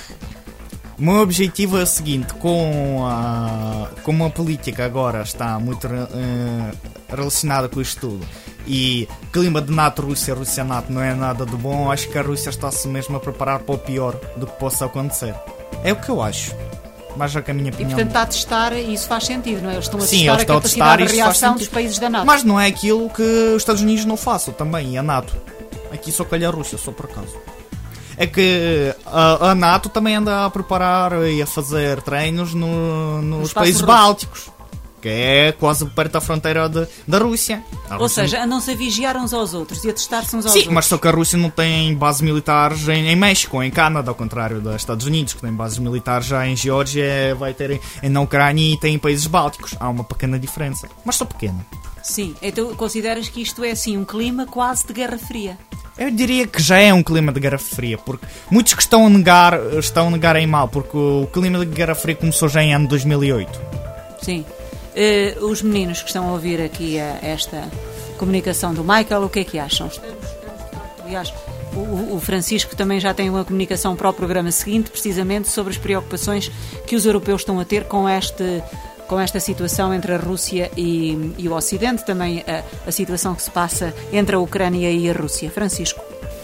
O meu objetivo é o seguinte: com a, como a política agora está muito uh, relacionada com isto tudo e clima de NATO-Rússia, Rússia-NATO não é nada de bom, acho que a Rússia está-se mesmo a preparar para o pior do que possa acontecer. É o que eu acho. Mas já que a minha opinião... E portanto está a testar e isso faz sentido, não é? Eles estão a Sim, testar eles a estão capacidade a testar, de reação dos países da NATO. Mas não é aquilo que os Estados Unidos não façam também, e a NATO. Aqui só calha a Rússia, só por acaso. É que a, a NATO também anda a preparar e a fazer treinos no, nos países russo. Bálticos, que é quase perto da fronteira de, da Rússia. A Ou Rússia seja, não... andam-se a vigiar uns aos outros e a testar-se uns aos Sim, outros. mas só que a Rússia não tem bases militares em, em México ou em Canadá, ao contrário dos Estados Unidos, que tem bases militares já em Geórgia, vai ter em, em na Ucrânia e tem em países bálticos. Há uma pequena diferença, mas só pequena. Sim, então consideras que isto é assim um clima quase de Guerra Fria? Eu diria que já é um clima de Guerra Fria, porque muitos que estão a negar, estão a negar em mal, porque o clima de Guerra Fria começou já em ano dois mil e oito. Sim. Uh, os meninos que estão a ouvir aqui uh, esta comunicação do Michael, o que é que acham? Aliás, o, o Francisco também já tem uma comunicação para o programa seguinte, precisamente sobre as preocupações que os europeus estão a ter com este... com esta situação entre a Rússia e, e o Ocidente, também a, a situação que se passa entre a Ucrânia e a Rússia. Francisco.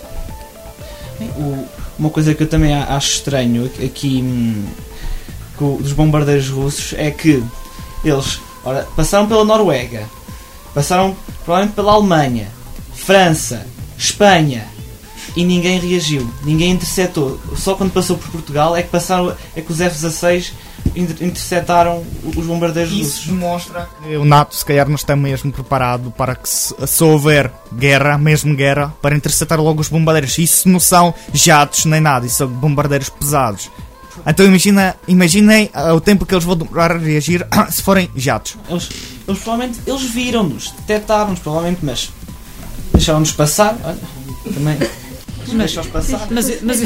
O, uma coisa que eu também acho estranho aqui hum, com, dos bombardeiros russos é que eles ora, passaram pela Noruega, passaram provavelmente pela Alemanha, França, Espanha e ninguém reagiu, ninguém interceptou. Só quando passou por Portugal é que, passaram, é que os F dezasseis interceptaram os bombardeiros russos. Isso demonstra que o NATO se calhar não está mesmo preparado para que se, se houver guerra, mesmo guerra, para interceptar logo os bombardeiros. Isso não são jatos nem nada, isso são bombardeiros pesados. Então imagina, imaginem o tempo que eles vão demorar a reagir se forem jatos. Eles, eles provavelmente eles viram-nos, detectaram-nos provavelmente, mas deixaram-nos passar. Olha, também... Mas, mas, mas,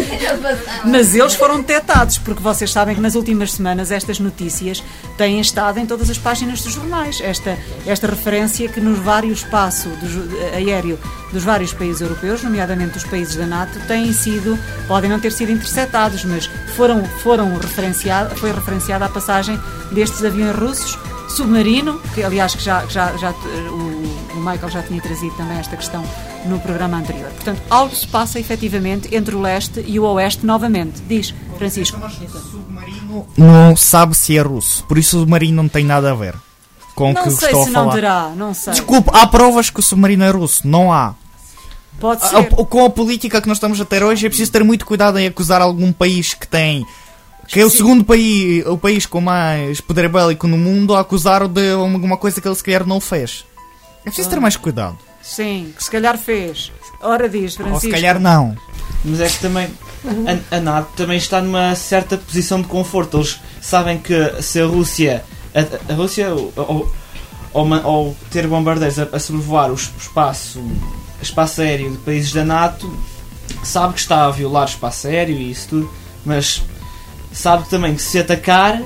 mas eles foram detectados, porque vocês sabem que nas últimas semanas estas notícias têm estado em todas as páginas dos jornais. Esta, esta referência que no vário espaço do, aéreo dos vários países europeus, nomeadamente dos países da NATO, têm sido, podem não ter sido interceptados, mas foram, foram referenciado, foi referenciada a passagem destes aviões russos, submarino, que aliás que já, já, já o, o Michael já tinha trazido também esta questão no programa anterior. Portanto, algo se passa efetivamente entre o leste e o oeste novamente. Diz, Francisco. O submarino não sabe se é russo, por isso o submarino não tem nada a ver com o que estou a falar. Não sei se não terá, não sei. Desculpe, há provas que o submarino é russo, não há. Pode ser. A, a, com a política que nós estamos a ter hoje é preciso ter muito cuidado em acusar algum país que tem... que é o segundo país, o país com mais poder bélico no mundo, a acusar-o de alguma coisa que ele se calhar não fez. É preciso ter mais cuidado. Sim, que se calhar fez. Ora diz, Francisco. Ou se calhar não. Mas é que também a, a NATO também está numa certa posição de conforto. Eles sabem que se a Rússia a, a Rússia ou, ou, ou ter bombardeiros a, a sobrevoar o espaço, espaço aéreo de países da NATO, sabe que está a violar o espaço aéreo e isso tudo, mas sabe também que se atacar,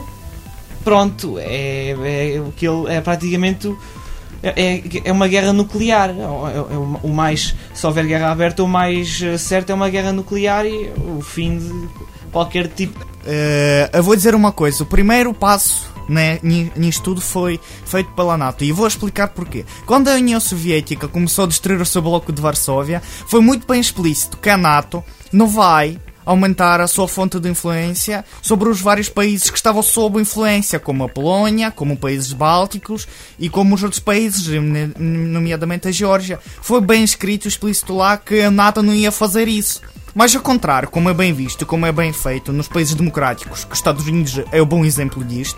pronto, é, é, é, é praticamente é, é uma guerra nuclear. É, é, é o mais, se houver guerra aberta, o mais certo é uma guerra nuclear e o fim de qualquer tipo. Uh, eu vou dizer uma coisa: o primeiro passo, né, nisto tudo foi feito pela NATO, e eu vou explicar porquê. Quando a União Soviética começou a destruir o seu bloco de Varsóvia, foi muito bem explícito que a NATO não vai aumentar a sua fonte de influência sobre os vários países que estavam sob influência, como a Polónia, como países bálticos e como os outros países, nomeadamente a Geórgia. Foi bem escrito, explícito lá, que a NATO não ia fazer isso. Mas ao contrário, como é bem visto, como é bem feito nos países democráticos, que os Estados Unidos é um bom exemplo disto,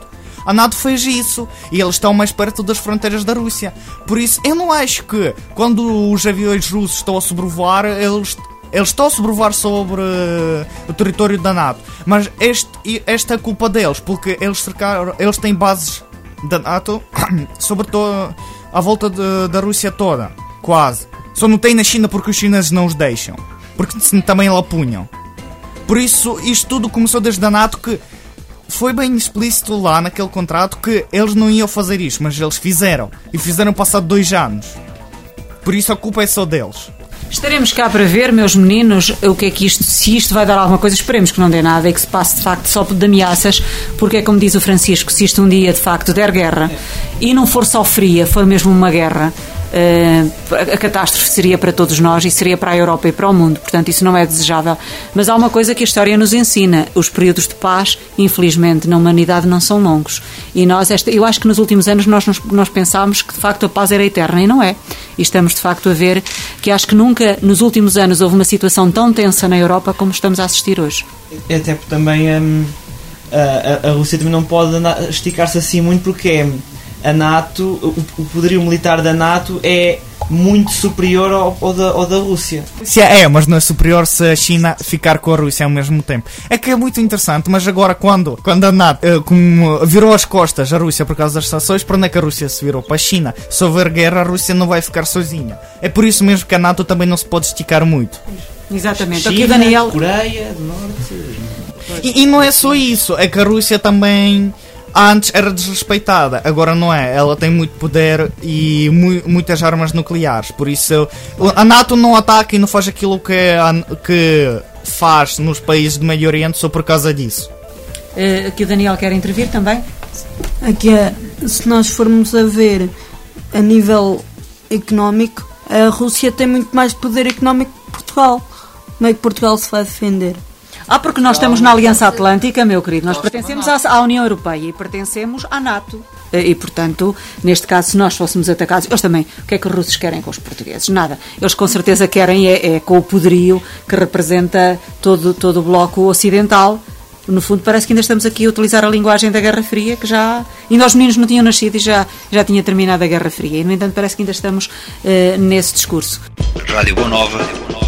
a NATO fez isso e eles estão mais perto das fronteiras da Rússia. Por isso, eu não acho que quando os aviões russos estão a sobrevoar, eles, eles estão a sobrevoar sobre uh, o território da NATO. Mas este, esta é culpa deles, porque eles, cercaram, eles têm bases da NATO, sobretudo à volta de, da Rússia toda, quase. Só não tem na China porque os chineses não os deixam, porque também lá punham. Por isso, isto tudo começou desde a NATO, que foi bem explícito lá naquele contrato que eles não iam fazer isto, mas eles fizeram. E fizeram passado dois anos. Por isso a culpa é só deles. Estaremos cá para ver, meus meninos, o que é que isto, se isto vai dar alguma coisa. Esperemos que não dê nada e que se passe de facto só de ameaças, porque é como diz o Francisco, se isto um dia de facto der guerra e não for só fria, for mesmo uma guerra, Uh, a catástrofe seria para todos nós e seria para a Europa e para o mundo, portanto isso não é desejável. Mas há uma coisa que a história nos ensina: os períodos de paz, infelizmente, na humanidade não são longos, e nós, esta, eu acho que nos últimos anos nós, nós pensámos que de facto a paz era eterna, e não é, e estamos de facto a ver que acho que nunca nos últimos anos houve uma situação tão tensa na Europa como estamos a assistir hoje. Até porque também hum, a, a, a Rússia também não pode esticar-se assim muito, porque é a NATO, o, o poderio militar da NATO é muito superior ao, ao, da, ao da Rússia. É, mas não é superior se a China ficar com a Rússia ao mesmo tempo. É que é muito interessante, mas agora quando, quando a NATO uh, como, virou as costas à Rússia por causa das sanções, para onde é que a Rússia se virou? Para a China. Se houver guerra, a Rússia não vai ficar sozinha. É por isso mesmo que a NATO também não se pode esticar muito. Exatamente. China, aqui, Daniel... Coreia do Norte... E, e não é só isso, é que a Rússia também... Antes era desrespeitada, agora não é. Ela tem muito poder e mu- muitas armas nucleares. Por isso a NATO não ataca e não faz aquilo que, a, que faz nos países do Médio Oriente só por causa disso. Uh, aqui o Daniel quer intervir também. Aqui é, se nós formos a ver a nível económico, a Rússia tem muito mais poder económico que Portugal. Como é que Portugal se vai defender? Ah, porque nós estamos na Aliança Atlântica, meu querido. Nós pertencemos à, à União Europeia e pertencemos à NATO. E, portanto, neste caso, se nós fôssemos atacados... Eles também... O que é que os russos querem com os portugueses? Nada. Eles com certeza querem é, é com o poderio que representa todo, todo o bloco ocidental. No fundo, parece que ainda estamos aqui a utilizar a linguagem da Guerra Fria, que já... Ainda os meninos não tinham nascido e já, já tinha terminado a Guerra Fria. E, no entanto, parece que ainda estamos uh, nesse discurso. Rádio Boa Nova.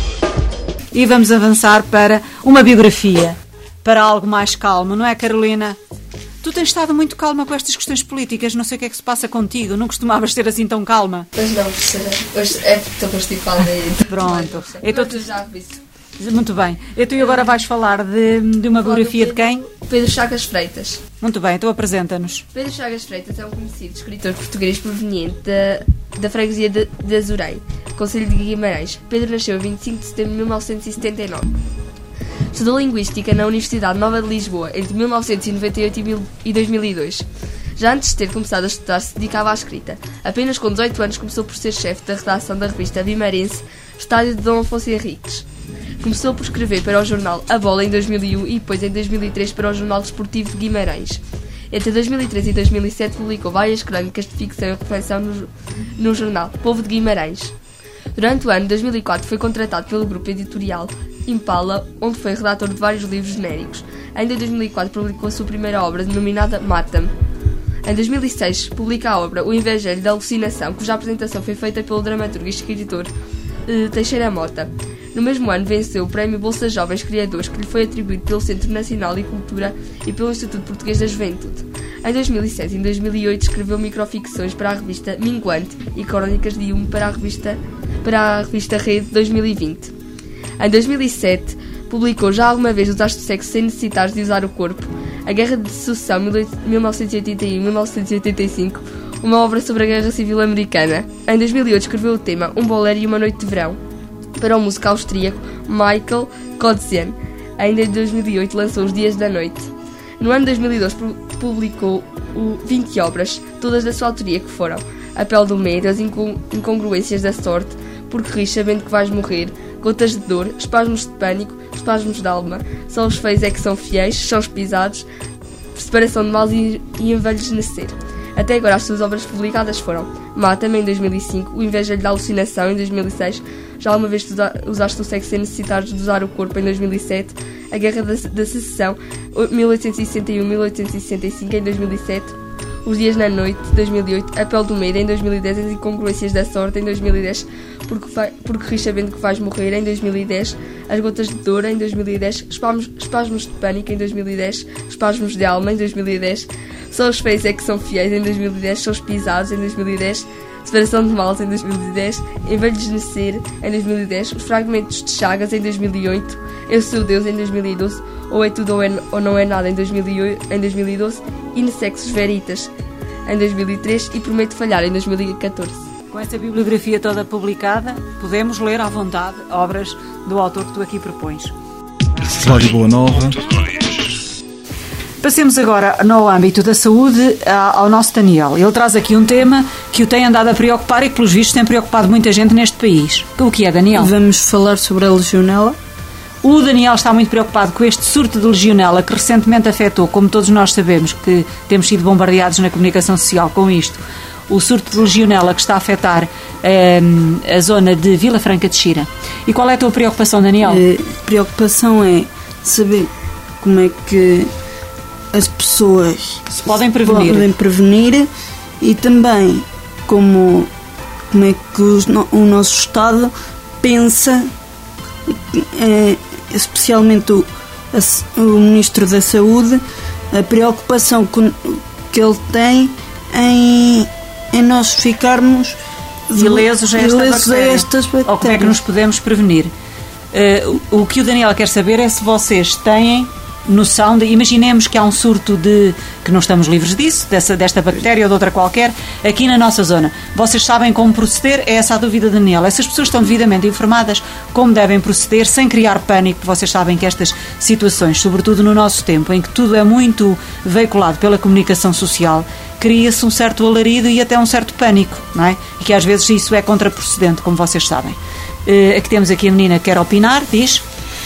E vamos avançar para uma biografia, para algo mais calmo, não é, Carolina? Tu tens estado muito calma com estas questões políticas, não sei o que é que se passa contigo, não costumavas ser assim tão calma. Pois não, professora, hoje é porque estou constipada e... Pronto. Então, tu já visto. Muito bem. Então e agora vais falar de, de uma biografia de quem? Pedro Chagas Freitas. Muito bem, então apresenta-nos. Pedro Chagas Freitas é um conhecido escritor português proveniente da, da freguesia de, de Azurém, Concelho de Guimarães. Pedro nasceu a vinte e cinco de setembro de mil novecentos e setenta e nove. Estudou Linguística na Universidade Nova de Lisboa entre mil novecentos e noventa e oito e dois mil e dois. Já antes de ter começado a estudar, se dedicava à escrita. Apenas com dezoito anos começou por ser chefe da redação da revista Vimarense Estádio de Dom Afonso Henriques. Começou por escrever para o jornal A Bola em dois mil e um e depois em dois mil e três para o Jornal Desportivo de Guimarães. Entre dois mil e três e dois mil e sete publicou várias crónicas de ficção e reflexão no, no jornal Povo de Guimarães. Durante o ano de dois mil e quatro foi contratado pelo grupo editorial Impala, onde foi redator de vários livros genéricos. Ainda em dois mil e quatro publicou a sua primeira obra, denominada Mata-me. Em dois mil e seis publica a obra O Evangelho da Alucinação, cuja apresentação foi feita pelo dramaturgo e escritor eh, Teixeira Mota. No mesmo ano venceu o Prémio Bolsa Jovens Criadores, que lhe foi atribuído pelo Centro Nacional de Cultura e pelo Instituto Português da Juventude. Em dois mil e sete e em dois mil e oito escreveu microficções para a revista Minguante e crónicas de Hume para a revista, para a revista Rede dois mil e vinte. Em dois mil e sete publicou Já Alguma Vez Usaste o Sexo Sem Necessitares de Usar o Corpo, A Guerra de Sucessão mil novecentos e oitenta e um a mil novecentos e oitenta e cinco, uma obra sobre a Guerra Civil Americana. Em dois mil e oito escreveu o tema Um Bolero e uma Noite de Verão para o músico austríaco Michael Kodzian. Ainda em dois mil e oito lançou Os Dias da Noite. No ano de dois mil e dois publicou vinte obras, todas da sua autoria, que foram A Pele do Medo, As Incongruências da Sorte, Porque Ris Sabendo que Vais Morrer, Gotas de Dor, Espasmos de Pânico, Espasmos de Alma, Só os Feios é que São Fiéis, São os Pisados, Separação de Males e, e Envelhecer. Até agora as suas obras publicadas foram Mata-me em dois mil e cinco, O Evangelho da Alucinação em dois mil e seis, Já Alguma Vez Usaste o Sexo Sem Necessitares de Usar o Corpo em dois mil e sete, A Guerra da, da Secessão mil oitocentos e sessenta e um a mil oitocentos e sessenta e cinco em dois mil e sete, Os Dias na Noite, dois mil e oito, A Pele do Medo, em dois mil e dez, As Incongruências da Sorte, em dois mil e dez, Porque, vai, porque Ris Sabendo que Vais Morrer, em dois mil e dez, As Gotas de Dor, em dois mil e dez, Espasmos, Espasmos de Pânico, em dois mil e dez, Espasmos de Alma, em dois mil e dez, Só os Feios é que São Fiéis, em dois mil e dez, Só os Pisados, em dois mil e dez, Separação de Males, em dois mil e dez, Envelhecer, em dois mil e dez, Os Fragmentos de Chagas, em dois mil e oito, Eu Sou Deus, em dois mil e doze, Ou É Tudo ou, é, ou Não É Nada, em dois mil e oito, em dois mil e doze, Insexos Veritas, em dois mil e três e Prometo Falhar, em dois mil e catorze. Com essa bibliografia toda publicada, podemos ler à vontade obras do autor que tu aqui propões. Rádio Boa Nova. Passemos agora, no âmbito da saúde, ao nosso Daniel. Ele traz aqui um tema que o tem andado a preocupar e que, pelos vistos, tem preocupado muita gente neste país. O que é, Daniel? Vamos falar sobre a legionela. O Daniel está muito preocupado com este surto de legionela que recentemente afetou, como todos nós sabemos, que temos sido bombardeados na comunicação social com isto, o surto de legionela que está a afetar eh, a zona de Vila Franca de Xira. E qual é a tua preocupação, Daniel? A preocupação é saber como é que as pessoas se podem prevenir, podem prevenir e também como, como é que os, o nosso Estado pensa, é, especialmente o, a, o Ministro da Saúde, a preocupação que, que ele tem em, em nós ficarmos ilesos a, esta ilesos a estas bactérias. Ou como é que nos podemos prevenir? Uh, o, o que o Daniel quer saber é se vocês têm noção de, imaginemos que há um surto de, que não estamos livres disso, dessa, desta bactéria ou de outra qualquer, aqui na nossa zona. Vocês sabem como proceder? É essa a dúvida, Daniel. Essas pessoas estão devidamente informadas como devem proceder, sem criar pânico. Vocês sabem que estas situações, sobretudo no nosso tempo, em que tudo é muito veiculado pela comunicação social, cria-se um certo alarido e até um certo pânico, não é? E que às vezes isso é contraprocedente, como vocês sabem. Uh, aqui temos aqui a menina que quer opinar, diz? Uh,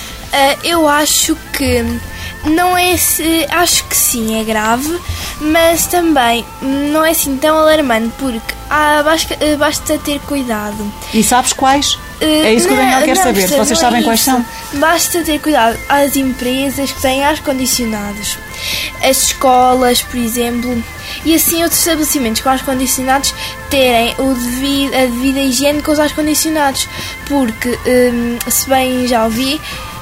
eu acho que não é, acho que sim, é grave, mas também não é assim tão alarmante, porque ah, basta, basta ter cuidado. E sabes quais? É isso que não, o Daniel quer não, saber, se vocês sabem é quais são. Basta ter cuidado às empresas que têm ar-condicionados, as escolas, por exemplo, e assim outros estabelecimentos com ar-condicionados terem o devido, a devida higiene com os ar-condicionados, porque, hum, se bem já ouvi,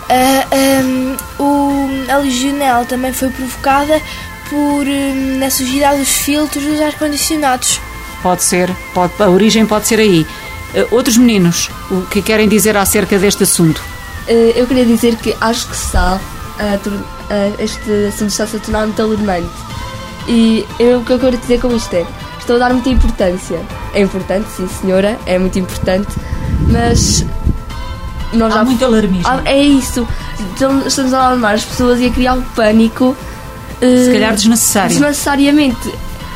Uh, um, o, a legionela também foi provocada por um, na sujidade dos filtros dos ar-condicionados. Pode ser, pode, a origem pode ser aí. Uh, outros meninos, o que querem dizer acerca deste assunto? Uh, eu queria dizer que acho que está, uh, uh, este assunto está a se tornar muito alarmante. E eu, o que eu quero dizer com isto é, estou a dar muita importância. É importante, sim senhora, é muito importante, mas nós há já... muito alarmismo. É isso. Estamos a alarmar as pessoas e a criar um pânico. Se uh, calhar desnecessário. Desnecessariamente.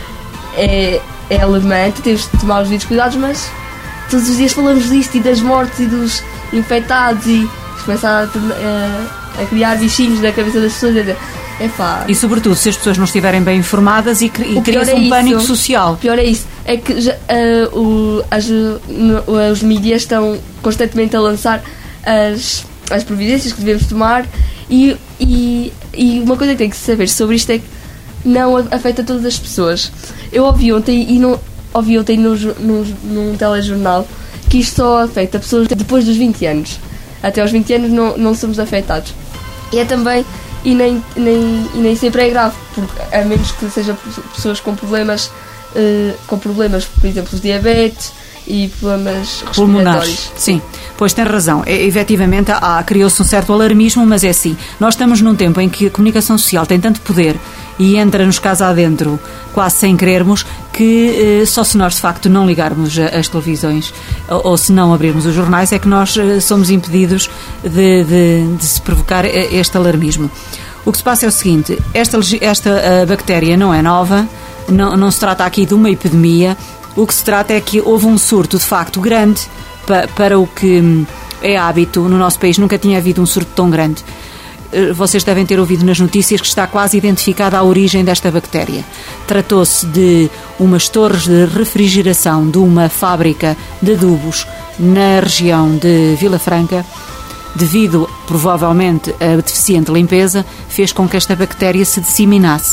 É, é alarmante, temos de tomar os devidos cuidados, mas todos os dias falamos disto e das mortes e dos infectados e começar a, a, a criar bichinhos na cabeça das pessoas. É pá. E sobretudo se as pessoas não estiverem bem informadas e, e cria-se é um isso. pânico social. O pior é isso. É que já, uh, o, as, no, os mídias estão constantemente a lançar as, as providências que devemos tomar e, e, e uma coisa que tem que saber sobre isto é que não afeta todas as pessoas. Eu ouvi ontem, e não, ouvi ontem num, num, num telejornal que isto só afeta pessoas depois dos vinte anos. Até aos vinte anos não, não somos afetados. E é também, e nem, nem, e nem sempre é grave, porque, a menos que sejam pessoas com problemas, uh, com problemas, por exemplo, diabetes e problemas pulmonares. Sim, pois tem razão. É, efetivamente, há, criou-se um certo alarmismo, mas é assim. Nós estamos num tempo em que a comunicação social tem tanto poder e entra-nos casa adentro, quase sem querermos, que eh, só se nós de facto não ligarmos as televisões ou, ou se não abrirmos os jornais é que nós eh, somos impedidos de, de, de se provocar este alarmismo. O que se passa é o seguinte, esta, esta bactéria não é nova, não, não se trata aqui de uma epidemia. O que se trata é que houve um surto de facto grande pa, para o que é hábito no nosso país. Nunca tinha havido um surto tão grande. Vocês devem ter ouvido nas notícias que está quase identificada a origem desta bactéria. Tratou-se de umas torres de refrigeração de uma fábrica de adubos na região de Vila Franca. Devido, provavelmente, a deficiente limpeza, fez com que esta bactéria se disseminasse.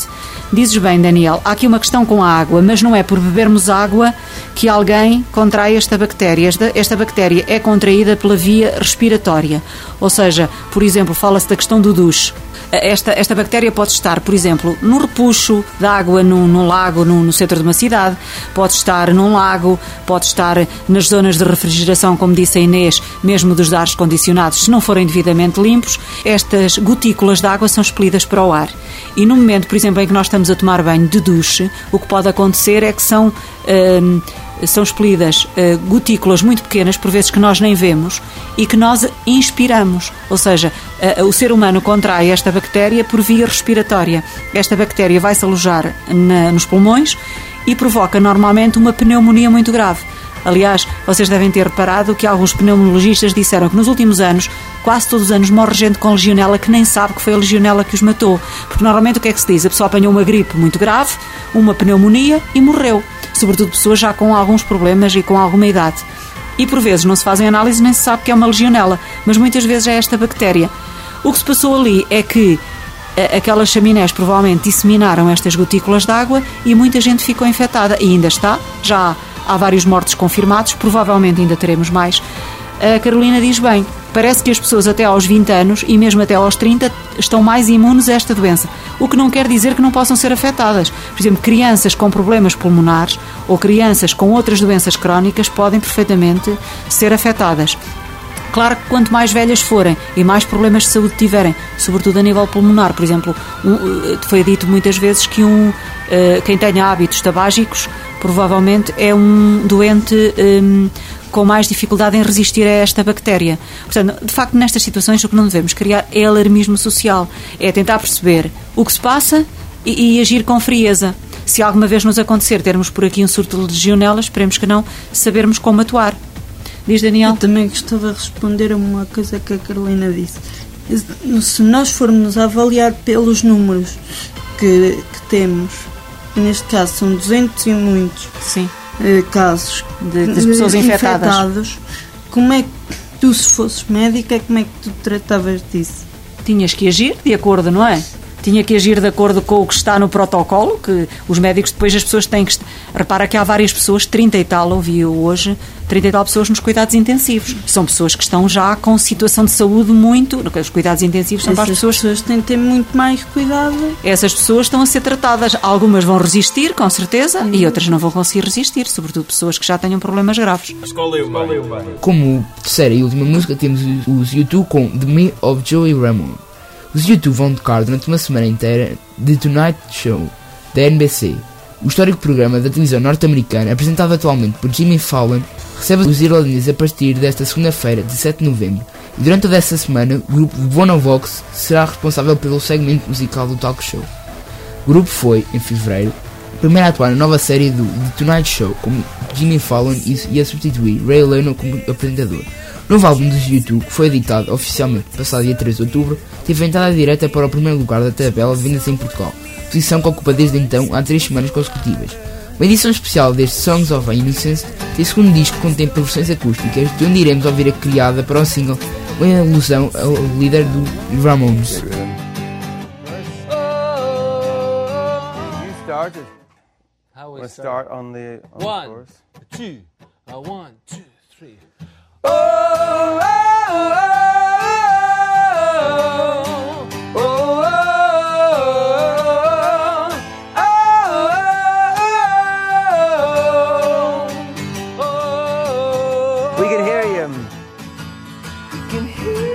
Dizes bem, Daniel, há aqui uma questão com a água, mas não é por bebermos água que alguém contrai esta bactéria. Esta, esta bactéria é contraída pela via respiratória. Ou seja, por exemplo, fala-se da questão do duche. Esta, esta bactéria pode estar, por exemplo, no repuxo de água num, num lago no, no centro de uma cidade, pode estar num lago, pode estar nas zonas de refrigeração, como disse a Inês, mesmo dos ares condicionados, se não forem devidamente limpos. Estas gotículas de água são expelidas para o ar. E no momento, por exemplo, em que nós estamos a tomar banho de duche, o que pode acontecer é que são... Hum, são expelidas uh, gotículas muito pequenas, por vezes que nós nem vemos, e que nós inspiramos. Ou seja, uh, o ser humano contrai esta bactéria por via respiratória. Esta bactéria vai-se alojar na, nos pulmões e provoca normalmente uma pneumonia muito grave. Aliás, vocês devem ter reparado que alguns pneumologistas disseram que nos últimos anos, quase todos os anos, morre gente com legionela que nem sabe que foi a legionela que os matou. Porque normalmente o que é que se diz? A pessoa apanhou uma gripe muito grave, uma pneumonia e morreu. Sobretudo pessoas já com alguns problemas e com alguma idade. E por vezes não se fazem análises nem se sabe que é uma legionela, mas muitas vezes é esta bactéria. O que se passou ali é que aquelas chaminés provavelmente disseminaram estas gotículas de água e muita gente ficou infectada. E ainda está, já há vários mortos confirmados, provavelmente ainda teremos mais. A Carolina diz bem, parece que as pessoas até aos vinte anos e mesmo até aos trinta estão mais imunes a esta doença, o que não quer dizer que não possam ser afetadas. Por exemplo, crianças com problemas pulmonares ou crianças com outras doenças crónicas podem perfeitamente ser afetadas. Claro que quanto mais velhas forem e mais problemas de saúde tiverem, sobretudo a nível pulmonar, por exemplo, um, foi dito muitas vezes que um, uh, quem tenha hábitos tabágicos provavelmente é um doente um, com mais dificuldade em resistir a esta bactéria. Portanto, de facto, nestas situações o que não devemos criar é alarmismo social, é tentar perceber o que se passa e, e agir com frieza. Se alguma vez nos acontecer termos por aqui um surto de legionela, esperemos que não, sabermos como atuar. Diz, Daniel? Eu também gostava de responder a uma coisa que a Carolina disse. Se nós formos avaliar pelos números que, que temos, neste caso são duzentos e muitos Sim. eh, casos de, de pessoas infectadas. infectados, como é que tu, se fosses médica, como é que tu tratavas disso? Tinhas que agir de acordo, não é? Tinha que agir de acordo com o que está no protocolo, que os médicos depois as pessoas têm que... Repara que há várias pessoas, trinta e tal, ouvi hoje, trinta e tal pessoas nos cuidados intensivos. São pessoas que estão já com situação de saúde muito... Os cuidados intensivos são Essas para as pessoas... pessoas têm de ter muito mais cuidado. Essas pessoas estão a ser tratadas. Algumas vão resistir, com certeza, uhum. e outras não vão conseguir resistir, sobretudo pessoas que já tenham problemas graves. Como terceira e última música temos os U dois com The Me of Joey Ramone. Os U dois vão tocar durante uma semana inteira The Tonight Show, da N B C. O histórico programa da televisão norte-americana, apresentado atualmente por Jimmy Fallon, recebe os irlandeses a partir desta segunda-feira, dezessete de novembro, e durante toda essa semana o grupo de Bonovox será responsável pelo segmento musical do talk show. O grupo foi, em fevereiro, o primeiro a atuar na nova série do The Tonight Show, com Jimmy Fallon e a substituir Ray Leno como apresentador. O novo álbum dos U dois, que foi editado oficialmente passado dia três de outubro, teve entrada direta para o primeiro lugar da tabela de vendas em Portugal, posição que ocupa desde então há três semanas consecutivas. Uma edição especial deste Songs of a Innocence tem segundo disco que contempla versões acústicas, de onde iremos ouvir a criada para o single, em alusão ao líder do Ramones. Let's start on the on the one, chorus. two, uh, one, two, three. Oh, oh, oh, oh, oh, We can hear you. we can hear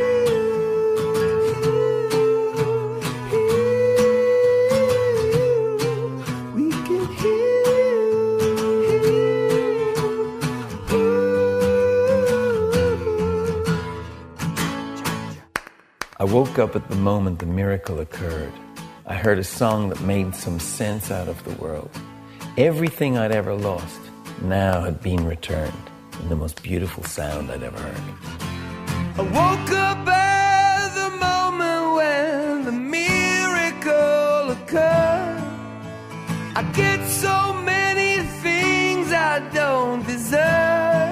we can I woke up at the moment the miracle occurred. I heard a song that made some sense out of the world. Everything I'd ever lost now had been returned in the most beautiful sound I'd ever heard. I woke up at the moment when the miracle occurred. I get so many things I don't deserve.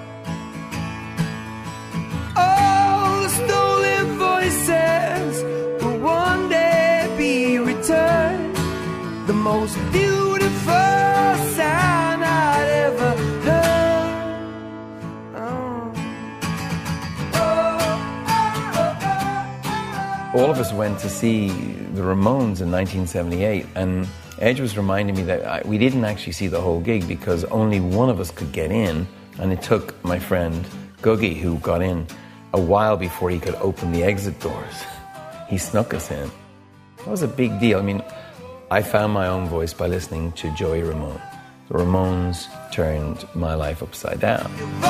All the stolen voices will one day be returned. The most beautiful sound I'd ever heard. Oh. All of us went to see the Ramones in nineteen seventy-eight, and Edge was reminding me that I, we didn't actually see the whole gig because only one of us could get in, and it took my friend Googie, who got in, a while before he could open the exit doors. He snuck us in. That was a big deal. I mean, I found my own voice by listening to Joey Ramone. The Ramones turned my life upside down.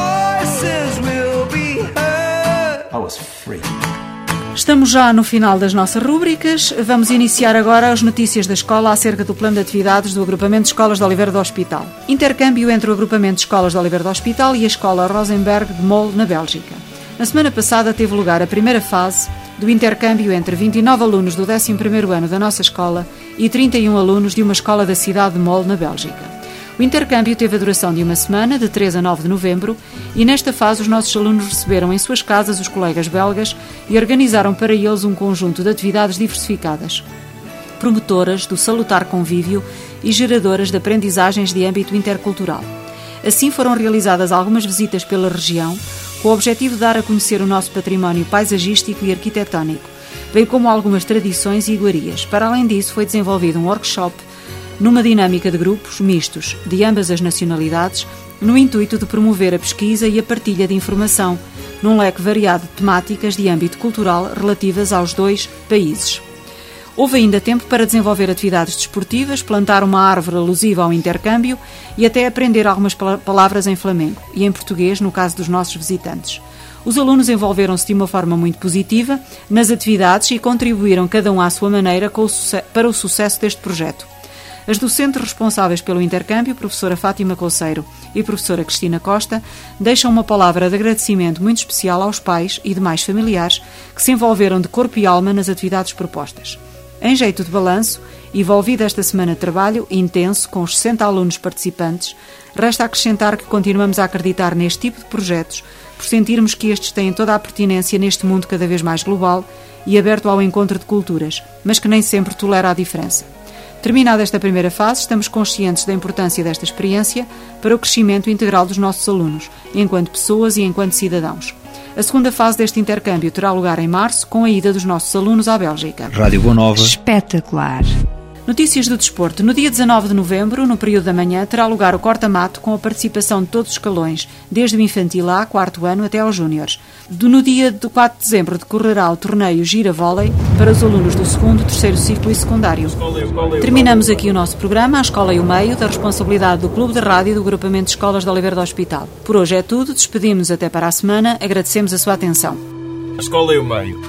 Voices will be heard. I was free. Estamos já no final das nossas rúbricas. Vamos iniciar agora as notícias da escola acerca do plano de atividades do Agrupamento de Escolas de Oliveira do Hospital. Intercâmbio entre o Agrupamento de Escolas de Oliveira do Hospital e a Escola Rosenberg de Mol, na Bélgica. Na semana passada teve lugar a primeira fase do intercâmbio entre vinte e nove alunos do décimo primeiro ano da nossa escola e trinta e um alunos de uma escola da cidade de Mol, na Bélgica. O intercâmbio teve a duração de uma semana, de três a nove de novembro, e nesta fase os nossos alunos receberam em suas casas os colegas belgas e organizaram para eles um conjunto de atividades diversificadas, promotoras do salutar convívio e geradoras de aprendizagens de âmbito intercultural. Assim foram realizadas algumas visitas pela região, com o objetivo de dar a conhecer o nosso património paisagístico e arquitetónico, bem como algumas tradições e iguarias. Para além disso, foi desenvolvido um workshop numa dinâmica de grupos mistos de ambas as nacionalidades, no intuito de promover a pesquisa e a partilha de informação, num leque variado de temáticas de âmbito cultural relativas aos dois países. Houve ainda tempo para desenvolver atividades desportivas, plantar uma árvore alusiva ao intercâmbio e até aprender algumas palavras em flamengo e em português, no caso dos nossos visitantes. Os alunos envolveram-se de uma forma muito positiva nas atividades e contribuíram cada um à sua maneira com o para o sucesso deste projeto. As docentes responsáveis pelo intercâmbio, professora Fátima Couceiro e professora Cristina Costa, deixam uma palavra de agradecimento muito especial aos pais e demais familiares que se envolveram de corpo e alma nas atividades propostas. Em jeito de balanço, envolvida esta semana de trabalho intenso com os sessenta alunos participantes, resta acrescentar que continuamos a acreditar neste tipo de projetos por sentirmos que estes têm toda a pertinência neste mundo cada vez mais global e aberto ao encontro de culturas, mas que nem sempre tolera a diferença. Terminada esta primeira fase, estamos conscientes da importância desta experiência para o crescimento integral dos nossos alunos, enquanto pessoas e enquanto cidadãos. A segunda fase deste intercâmbio terá lugar em março, com a ida dos nossos alunos à Bélgica. Rádio Boa Nova. Espetacular. Notícias do desporto. No dia dezanove de novembro, no período da manhã, terá lugar o corta-mato com a participação de todos os escalões, desde o infantil A, quarto ano, até aos júniores. No dia de quatro de dezembro decorrerá o torneio Gira Vôlei para os alunos do segundo, terceiro ciclo e secundário. Terminamos aqui o nosso programa, A Escola e o Meio, da responsabilidade do Clube de Rádio do Agrupamento de Escolas de Oliveira do Hospital. Por hoje é tudo, despedimos-nos até para a semana, agradecemos a sua atenção. A Escola e o Meio.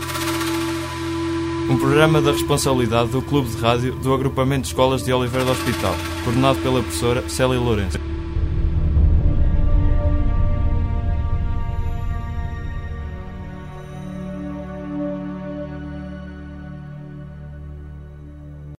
Um programa da responsabilidade do Clube de Rádio do Agrupamento de Escolas de Oliveira do Hospital, coordenado pela professora Célia Lourenço.